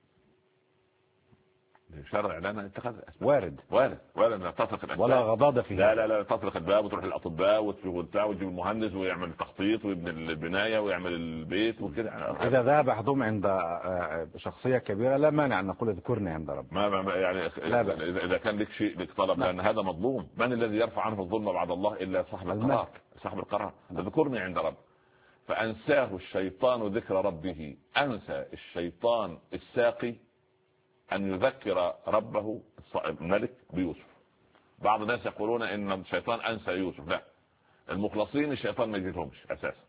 يشرع لنا اتخاذ الاسباب. وارد لا تطرق الاسباب ولا غضاضة فيها. لا تطرق الباب وتروح للاطباء وتجيب المهندس ويعمل التخطيط ويبني البنايه ويعمل البيت وكده. اذا ذهب احدهم عند شخصيه كبيره لا مانع ان نقول اذكرني عند رب. ما يعني اذا كان لك شيء لك طلب، لان هذا مظلوم. من الذي يرفع عنه الظلم بعد الله الا صاحب القرار. اذكرني عند رب. فانساه الشيطان ذكر ربه. انسى الشيطان الساقي أن يذكر ربه الملك بيوسف. بعض الناس يقولون إن الشيطان أنسى يوسف. لا، المخلصين الشيطان ما يجيلهمش أساسا.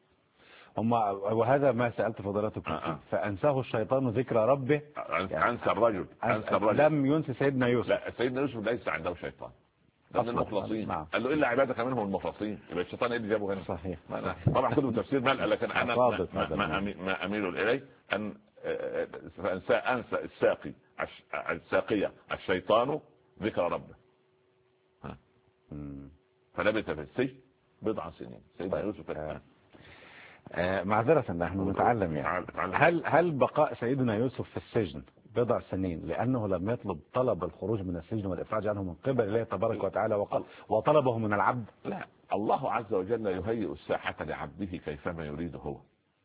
وهذا ما سألت فضيلتكم. فأنساه الشيطان ذكر ربه. أنسى الرجل. لم ينسى سيدنا يوسف. لا، سيدنا يوسف ليس عنده شيطان، لأن المخلصين. قال له إلا عبادك منهم المخلصين. يبقى الشيطان إيه اللي جابه هنا؟ صحيح. طبعا كله تفسير ملأ، لكن أنا ما أميل إليه أن أنسى الساقية الشيطان ذكر ربه. فلبث في السجن 7 سنين. سيدنا يوسف معذرة نحن نتعلم يعني هل بقاء سيدنا يوسف في السجن 7 سنين لأنه لم يطلب طلب الخروج من السجن والإفراج عنه من قبل الله تبارك وتعالى وطلبه من العبد؟ لا، الله عز وجل يهيئ الساحة لعبده كيفما يريد هو.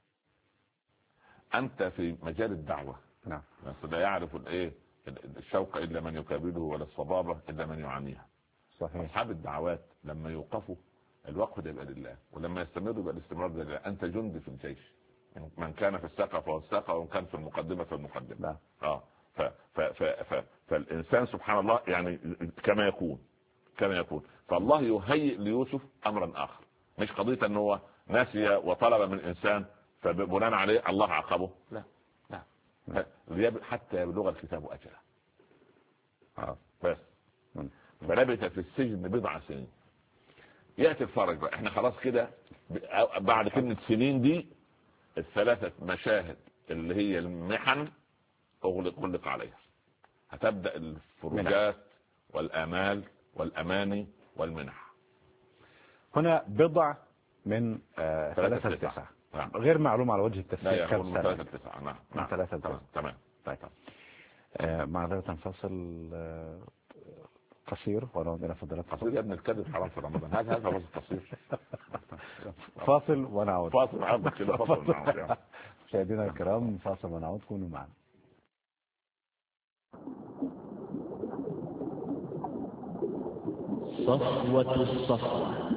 أنت في مجال الدعوة. نعم. لا يعرف الشوق إلا من يكابده، ولا الصبابة إلا من يعانيها. صحيح. أصحاب الدعوات لما يوقفوا الوقف يبقى لله، ولما يستمروا يبقى الاستمرار لله. أنت جندي في الجيش، من كان في الساقة فهو الساقة، ومن كان في المقدمة فالمقدمة. فالإنسان سبحان الله يعني كما يكون. فالله يهيئ ليوسف أمرا آخر، مش قضية أنه هو ناسي وطلب من إنسان فبناء عليه الله عاقبه. لا حتى يبلغ الكتاب أجله. بس فلبث في السجن 7 سنين. يأتي الفرج بقى. احنا خلاص كده بعد كلمة سنين دي ال3 مشاهد اللي هي المحن أغلق عليها. هتبدأ الفروجات والآمال والأماني والمنح. هنا بضع من 3 9. غير معلوم على وجه التفسير. كم سنة؟ 3 9. نعم 3 9. تمام. طيب معذرة فاصل قصير ونعود إلى فضيلة قصير. يا ابن الكذب حرام في رمضان. هذا فاصل قصير. فاصل ونعود. كده. مشاهدينا الكرام فاصل ونعود، كونوا معنا. صفوة الصفوة.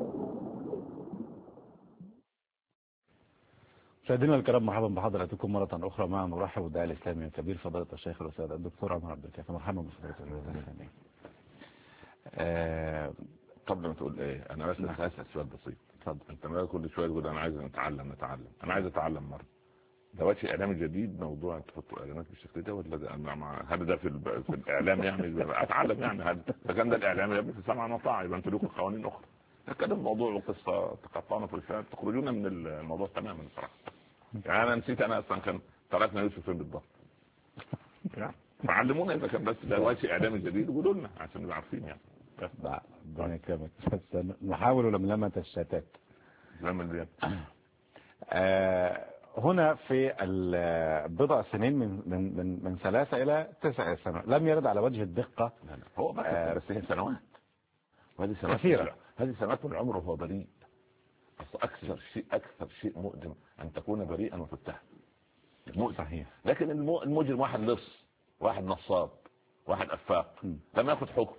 مشاهدينا الكرام، مرحبا بحضراتكم مرة أخرى مع مرحب الداعي الإسلامي الكبير فضيلة الشيخ الأستاذ الدكتور عمر عبد الكافي. مرحبا بفضيلة الإسلامي. قبل ما تقول ايه، انا بس هسأل سؤال بسيط. اتفضل. انت ما كل شويه تقول انا عايز نتعلم. انا عايز اتعلم مره. ده وجه اعلامي جديد، موضوع تحطوا اعلانات بالشكل ده، ولا ده هل ده في الاعلام يعني اتعلم يعني؟ هل ده كان ده الاعلام يا ابني في سمع وطاعه، يبقى انتوا لكم قوانين اخرى. نتكلم في موضوع وقصه تقطعنا في الفات تخرجونا من الموضوع تماما بصراحه. يعني انا نسيت انا اصلا كان تركنا يوسف فين بالضبط. فعلمونا اذا كان بس ده وجه اعلامي جديد قولوا لنا عشان نبقى عارفين يعني. ربنا يكرمك. نحاول لملمة الشتات. هنا في بضع سنين من 3 إلى 9 سنوات لم يرد على وجه الدقة. هو بس هي سنوات، وهذه سنوات كثيرة. هذه سنوات من العمر وهو بريء. أكثر شيء مؤلم أن تكون بريئا وتتهم. صحيح. لكن المجرم واحد لص، واحد نصاب، واحد أفاق لم يأخذ حكم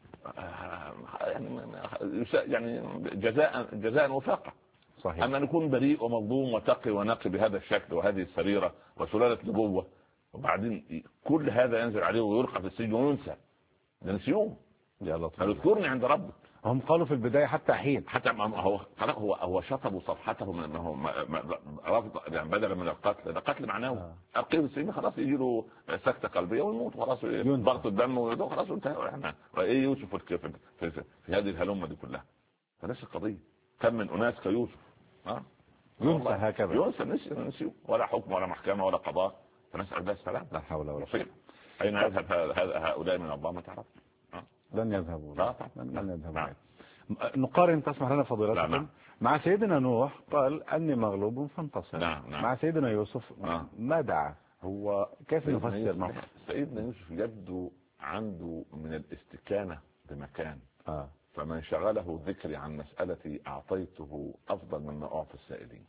يعني جزاء وفاقة. صحيح. أما نكون بريء ومظلوم وتقي ونقي بهذا الشكل وهذه السريرة وسلالة نبوة، وبعدين كل هذا ينزل عليه ويلقى في السجن وينسى. ده نسيوم. يا لطيف. فاذكرني عند ربك. هم قالوا في البداية حتى حين هو شطبوا صفحته من انه يعني بدلا من القتل، ده قتل معنوي. القيه في السجن خلاص يجي له سكتة قلبية ويموت خلاص، ضغط الدم خلاص انتهى. احنا ايه يوسف في هذه الهلمة دي كلها؟ فنفس القضية. كم من اناس كيوسف ينسى هكذا، ينسى نسيوا ولا حكم ولا محكمة ولا قضاء. فنسأل الله السلام. لا حول ولا قوة. أين يذهب هؤلاء من الله؟ ما تعرف. لن يذهبوا. لن يذهبوا. نقارن تسمح لنا فضيلتكم مع سيدنا نوح قال أني مغلوب فانتصر. مع سيدنا يوسف ما دعا. هو كيف نفسر سيدنا يوسف يبدو عنده من الاستكانة بمكان فمن شغله ذكري عن مسألتي أعطيته أفضل مما أعطي السائلين.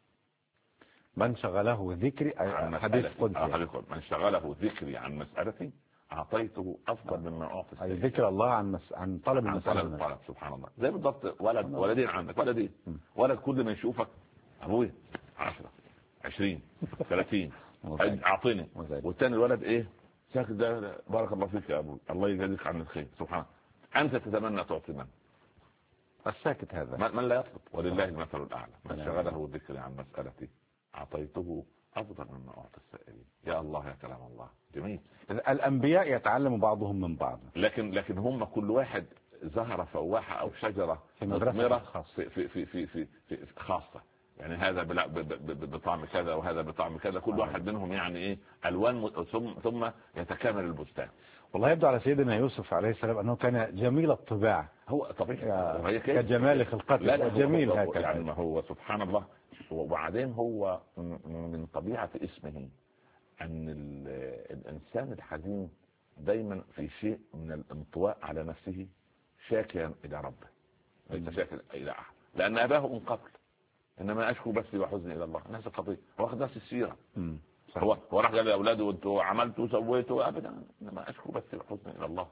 من شغله ذكري حديث قدسي. من شغله ذكري عن مسألتي أعطيته أفضل مما أعطي السائلين. ذكر الله عن طلب المسألة. سبحان الله. زي بالضبط ولدين عندك، ولد كل ما يشوفك أبوي 10 20 30 أعطيني، والثاني الولد إيه ساكت ده بارك الله فيك يا أبوي الله يجزيك عن الخير. سبحان الله. أنت تتمنى تعطي من؟ الساكت هذا من لا يطلب. ولله المثل الأعلى. من شغله ذكري عن مسألتي أعطيته أفضل مما أعطي السائلين. يا الله يا كلام الله جميل. الأنبياء يتعلم بعضهم من بعض، لكن هم كل واحد زهرة فواحة أو شجرة مثمرة في خاصة. يعني هذا بطعم كذا وهذا بطعم كذا، كل واحد منهم يعني ايه ألوان ثم يتكامل البستان. والله يبدو على سيدنا يوسف عليه السلام أنه كان جميل الطباع. هو طبيعي كجمال خلقته جميل هكذا. يعني ما هو سبحان الله. وبعدين هو من طبيعة اسمه أن الإنسان الحزين دايما في شيء من الانطواء على نفسه، شاكيا إلى ربه ليس شاكيا إلى أحد، لأن أباه من قبل إنما أشكو بثي وحزني إلى الله. نفس القضية. واخد نفس السيرة. هو راح قال لأولاده وانتوا عملتوا وسويتوا أبدا، إنما أشكو بثي وحزني إلى الله.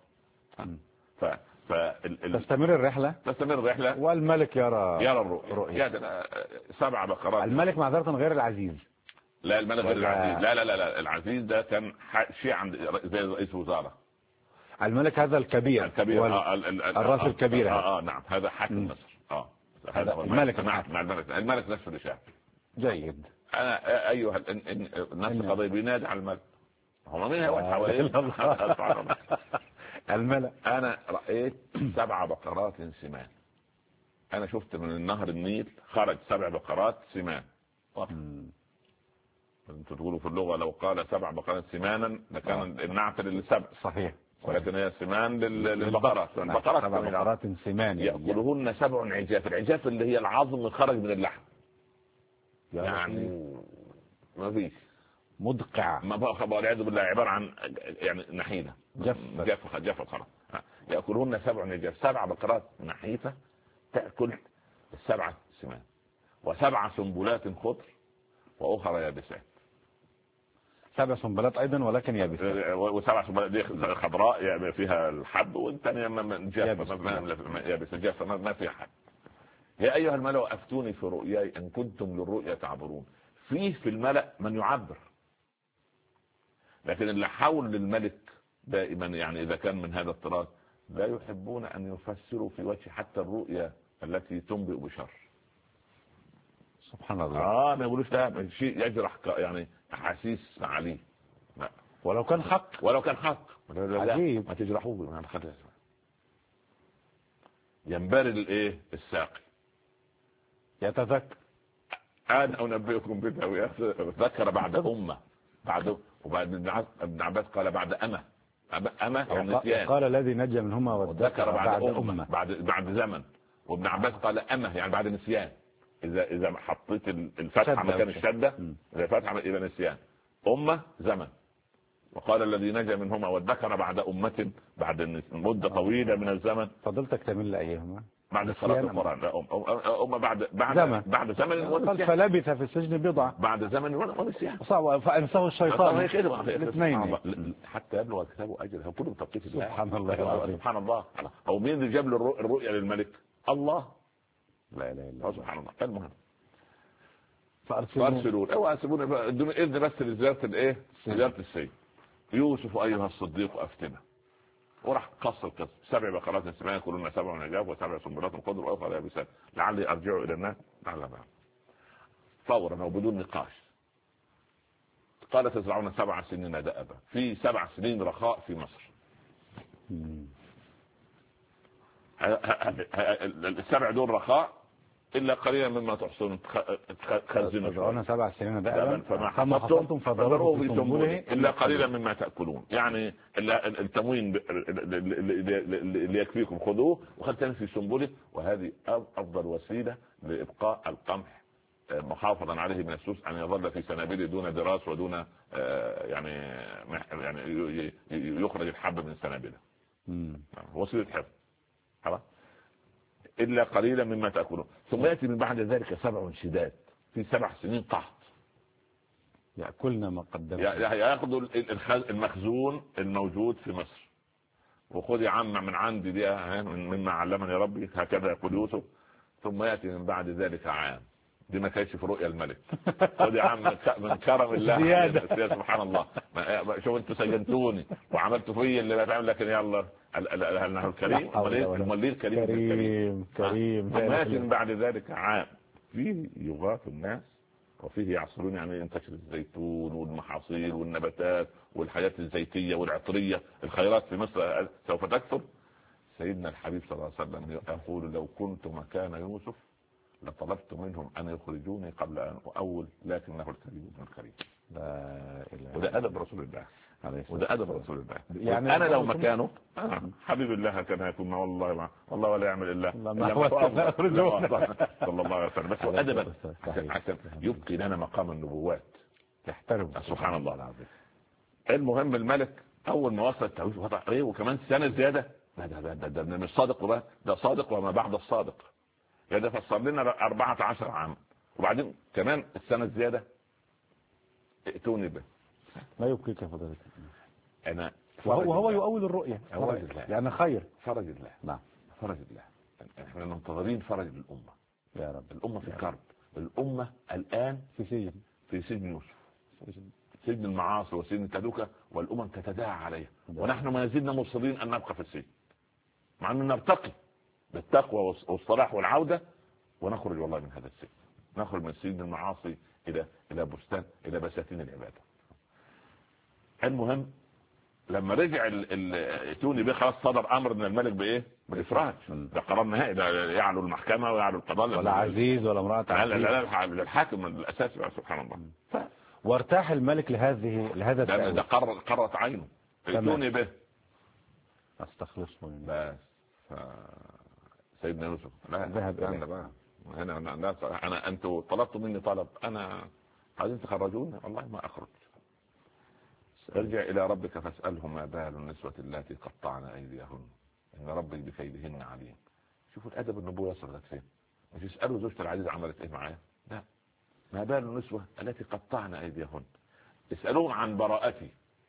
تستمر الرحلة والملك يرى الرؤيا. 7 بقرات. الملك معذرة غير العزيز. لا الملك غير العزيز. لا العزيز ده كان شيء عند زي رئيس وزراء. الملك هذا الكبير الراس الكبير. نعم هذا حاكم مصر. هذا الملك. مع الملك نفسه اللي شاف. جيد. أنا أيها الناس القضية بينادي على الملك. هم مين هو حوالين الملك. أنا رأيت 7 بقرات سمان. أنا شفت من النهر النيل خرج 7 بقرات سمان. انتوا تقولوا في اللغة لو قال 7 بقرات سمانا لكان النعت للسبع. صحيح. ولكن هي سمان للبقرات. 7 بقرات سمان يأكلهن 7 عجاف. العجاف اللي هي العظم خرج من اللحم. يعني ما فيش مدقع. ما والعياذ بالله عبارة عن يعني نحيلة جاف الخرق. يأكلهن 7 عجاف. 7 بقرات نحيفة تأكل 7 سمان، و7 سنبلات خضر وأخرى يابسات. 7 سنبلات أيضا ولكن يابسات. و7 سنبلات دي خضراء فيها الحب، والثانية جافة ما فيها حب. يا أيها الملأ أفتوني في رؤياي إن كنتم للرؤيا تعبرون. في الملأ من يعبر، لكن اللي حول للملك دائما يعني إذا كان من هذا الطراز لا يحبون أن يفسروا في وجه حتى الرؤيا التي تنبئ بشر. سبحان الله. ما يقولوش ده شيء يجرح يعني أحاسيس عليه. لا. ولو كان حق. عجيب. ما تجرحوه. ينبري الايه الساقي يتذكر. انا انبئكم بالله ذكر بعد امه بعد. وبعد ابن عباس قال بعد امه يعني نسيان. قال الذي نجا منهما وذكر بعد امه بعد زمن. وابن عباس قال امه يعني بعد نسيان. اذا حطيت الفتحه مكان الشده اذا فتحه الى نسيان. امه زمن. وقال الذي نجا منهما وذكر بعد امه بعد مده طويله من الزمن. فضلتك تمل ايهما بعد قراءة القرآن. بعد زمن ونسيان. فلبث في السجن بضعة بعد زمن ونسيان. فأنساه الشيطان الاثنين حتى يبلغ الكتاب أجله. كله توقيت الله. سبحان الله. سبحان الله. أو مين اللي جاب له الرؤيا للملك؟ الله. لا إله إلا الله. سبحان الله. المهم فأرسلون ادوني إذن بس لزيارة الإيه؟ زيارة السيد يوسف أيها الصديق أفتنا. وراح قص القصه 7 بقرات سمان كلنا 7 نجاف و7 سنبلات خضر واخر يابسات لعلي ارجع الى الناس لعل فورا وبدون نقاش. قال تزرعون 7 سنين دأبا. في 7 سنين رخاء في مصر. ال7 دول رخاء إلا قليلا مما تحصنون تزرعون 7 سنين دأبا فما حصدتم فذروه في سنبله إلا قليلا مما تأكلون. يعني التموين اللي يكفيكم خذوه وخلتني في سنبله. وهذه أفضل وسيلة لإبقاء القمح محافظا عليه من السوس أن يظل في سنابله دون دراس ودون يعني يخرج الحب من سنابله. وسيلة حفظ خلاص إلا قليلا مما تأكلون. ثم يأتي من بعد ذلك 7 شداد. في 7 سنين قحط. يأكلنا ما قدمنا. يأخذوا المخزون الموجود في مصر وخذ يا عم من عندي دي مما علمني ربي هكذا يقول يوسف. ثم يأتي من بعد ذلك عام. دي ما كانش في رؤيا الملك. خذ يا عم من كرم الله زيادة. سبحان الله. شوف انتوا سجنتوني وعملتوا فيا اللي بتعمل لكن يلا الكريم امال الكريم ثم يأتي من بعد ذلك عام فيه يغاث الناس وفيه يعصرون. يعني ينتشر الزيتون والمحاصيل والنباتات والحاجات الزيتية والعطرية. الخيرات في مصر سوف تكثر. سيدنا الحبيب صلى الله عليه وسلم يقول لو كنت مكان يوسف لطلبت منهم أن يخرجوني قبل أن أؤول لكنه الكريم من الكريم. وده أدب رسول الله. وده أدب رسول الله. يعني أنا لو مكانه حبيب الله كان يكون والله ولا يعمل إلا صلى الله عليه وسلم. بس أدبا عشان يبقي لنا مقام النبوات يحترم. سبحان الله العظيم. المهم الملك أول ما وصل التوحيد وضع عليه وكمان سنة زيادة. ده مش صادق بقى. ده صادق وما بعد الصادق. ده فصل لنا 14 عام. وبعدين كمان السنة الزيادة ائتوني به. لا يبقيك فضلك. أنا وهو يؤول الرؤية. يعني خير. فرج الله. نعم. فرج الله. احنا منتظرين فرج الأمة يا رب. الأمة في كرب. الأمة الآن في سجن يوسف. سجن المعاصي وسجن التدوكة والأمم تتداعى عليها. ونحن ما زلنا مصرين أن نبقى في السجن مع أن نرتقي بالتقوى والصلاح والعودة ونخرج والله من هذا السجن. نخرج من سجن المعاصي إلى بستان إلى بساتين العبادة. المهم لما رجع توني به خلاص صدر أمر من الملك بإيه؟ بالإفراج. ده قرار نهائي. ده يعلو المحكمة ويعلو القضاء ولا عزيز ولا امرأة عزيز. لا الحاكم الأساسي سبحان الله. وارتاح الملك لهذا ده قرت عينه توني به استخلصه بس. سيدنا يوسف لا ذهب بقى انا انتوا طلبتوا مني طلب انا عايزين تخرجوني والله ما اخرج. ارجع الى ربك فاساله ما بال النسوة التي قطعن ايديهن ان ربي بكيدهن عليم. شوفوا الادب النبوي يصل لك فين. مش يسالوا زوجة العزيز عملت ايه معايا. لا ما بال النسوة التي قطعن ايديهن اسالوهم عن براءتي.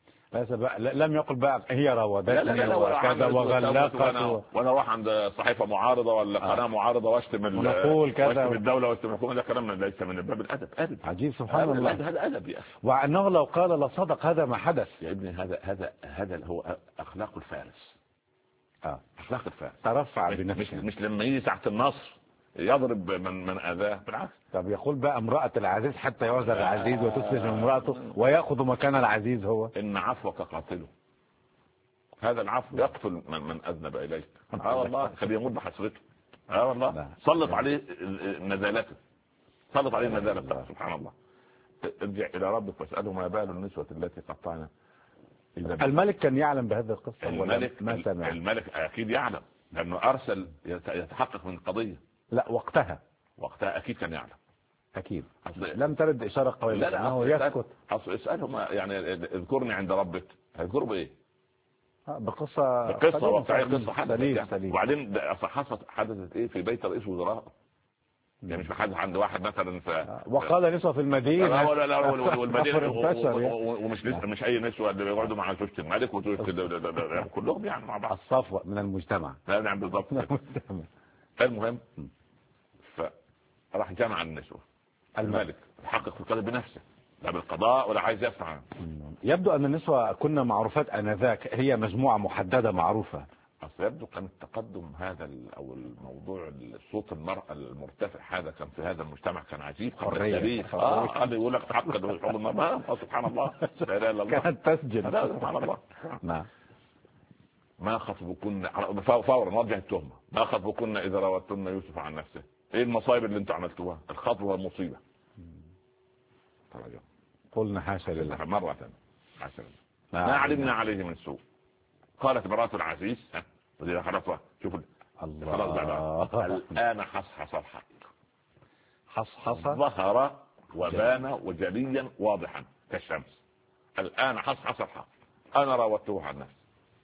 لم يقل بقى هي راودتني وكذا وغلقت وانا اروح عند صحيفه معارضه ولا قناه معارضه واشتم الدوله واشتم الحكومه. ده كلام ليس من باب الادب. ادب عجيب سبحان الله. هذا ادب يا اخي. وانه لو قال لصدق هذا ما حدث يا ابني. هذا هو اخلاق الفارس. اخلاق الفارس. ترفع بنفسه. مش لما يجي ساعه النصر يضرب من اذاه بالعكس. طب يقول بقى امرأة العزيز حتى يعزل العزيز وتسجن امرأته ويأخذ مكان العزيز هو. ان عفوك قاتله. هذا العفو يقتل من اذنب اليك. والله خليه يموت بحسرته. والله سلط عليه نزالته، سلط عليه نزالته. سبحان الله. ارجع الى ربك واساله ما بال النسوة التي قطعنا. الملك كان يعلم بهذه القصة؟ الملك ما سمع؟ الملك اكيد يعلم، لانه ارسل يتحقق من القضية. لا وقتها اكيد كان يعلم، اكيد. لم ترد اشارة قوية انه يسكت. اساله يعني اذكرني عند ربك، هيذكره بايه؟ بقصة واقعية، قصة حدثت يعني. وبعدين حدثت ايه في بيت رئيس وزراء، يعني مش حدث عند واحد مثلا وقال نسوة في المدينة. لا والمدينة ومش مش اي نسوة اللي بيقعدوا مع زوجة الملك كلهم يعني مع بعض، الصفوة من المجتمع. نعم بالضبط. المهم فراح جمع النسوة، الملك حقق في القضية بنفسه، لا بالقضاء ولا عايز يدفع. يبدو ان النسوة كنا معروفات انذاك، هي مجموعة محددة معروفة. يبدو كان التقدم هذا او الموضوع صوت المرأة المرتفع هذا كان في هذا المجتمع كان عجيب قبل التاريخ. هذا يقول لك حق حب المرأة. سبحان الله. لا اله الا الله. كانت تسجل. سبحان الله. نعم. ما خطبكن فورا نوجه التهمة، ما خطبكن اذا راودتن يوسف عن نفسه؟ ايه المصايب اللي انتم عملتوها؟ الخطب هو المصيبة. قلنا حاشا لله مرة ثانية، حاشا لله ما علمنا عليه من سوء. قالت امرأة العزيز وإذا خلصها شوف الله الآن حصحص الحق، حصحص ظهر وبان وجليا واضحا كالشمس. الآن حصحص الحق، أنا راودته عن نفسي،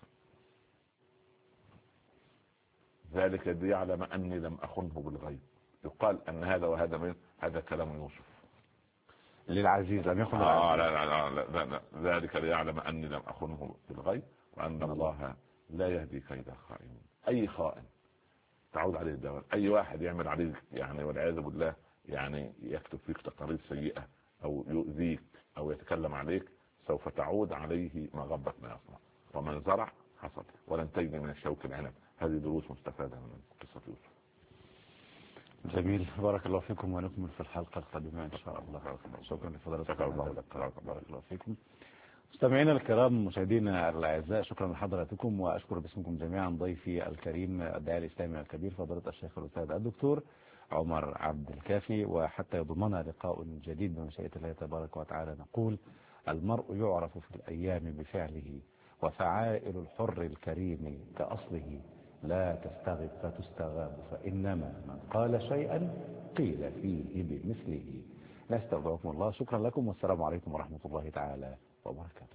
ذلك ليعلم أني لم أخنه بالغيب. يقال أن هذا وهذا من هذا كلام يوسف للعزيز لم يخن لا ذلك ليعلم أني لم أخنه بالغيب وأن الله لا يهدي كيد الخائنين. أي خائن تعود عليه الدوام، أي واحد يعمل عليك يعني والعياذ بالله يعني يكتب فيك تقارير سيئة أو يؤذيك أو يتكلم عليك، سوف تعود عليه مغبة ما يصنع. ومن زرع حصد ولن تجد من الشوك العنب. هذه دروس مستفادة من قصة يوسف. جميل. بارك الله فيكم ونكمل في الحلقة القادمة إن شاء الله. شكرا لفضلاتكم. بارك الله فيكم. مستمعينا الكرام مشاهدينا الاعزاء، شكرا لحضراتكم واشكر باسمكم جميعا ضيفي الكريم الداعي الاسلامي الكبير فضيلة الشيخ الاستاذ الدكتور عمر عبد الكافي. وحتى يضمنا لقاء جديد بمشيئة الله تبارك وتعالى نقول: المرء يعرف في الايام بفعله، وفعائل الحر الكريم كاصله لا تستغب فتستغاب، فانما من قال شيئا قيل فيه بمثله. نستودعكم الله. شكرا لكم والسلام عليكم ورحمة الله تعالى وبركاته.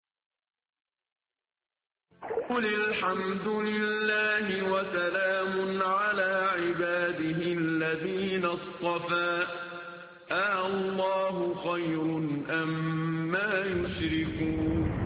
قل الحمد لله وسلام على عباده الذين اصطفى، الله خير أم ما يشركون.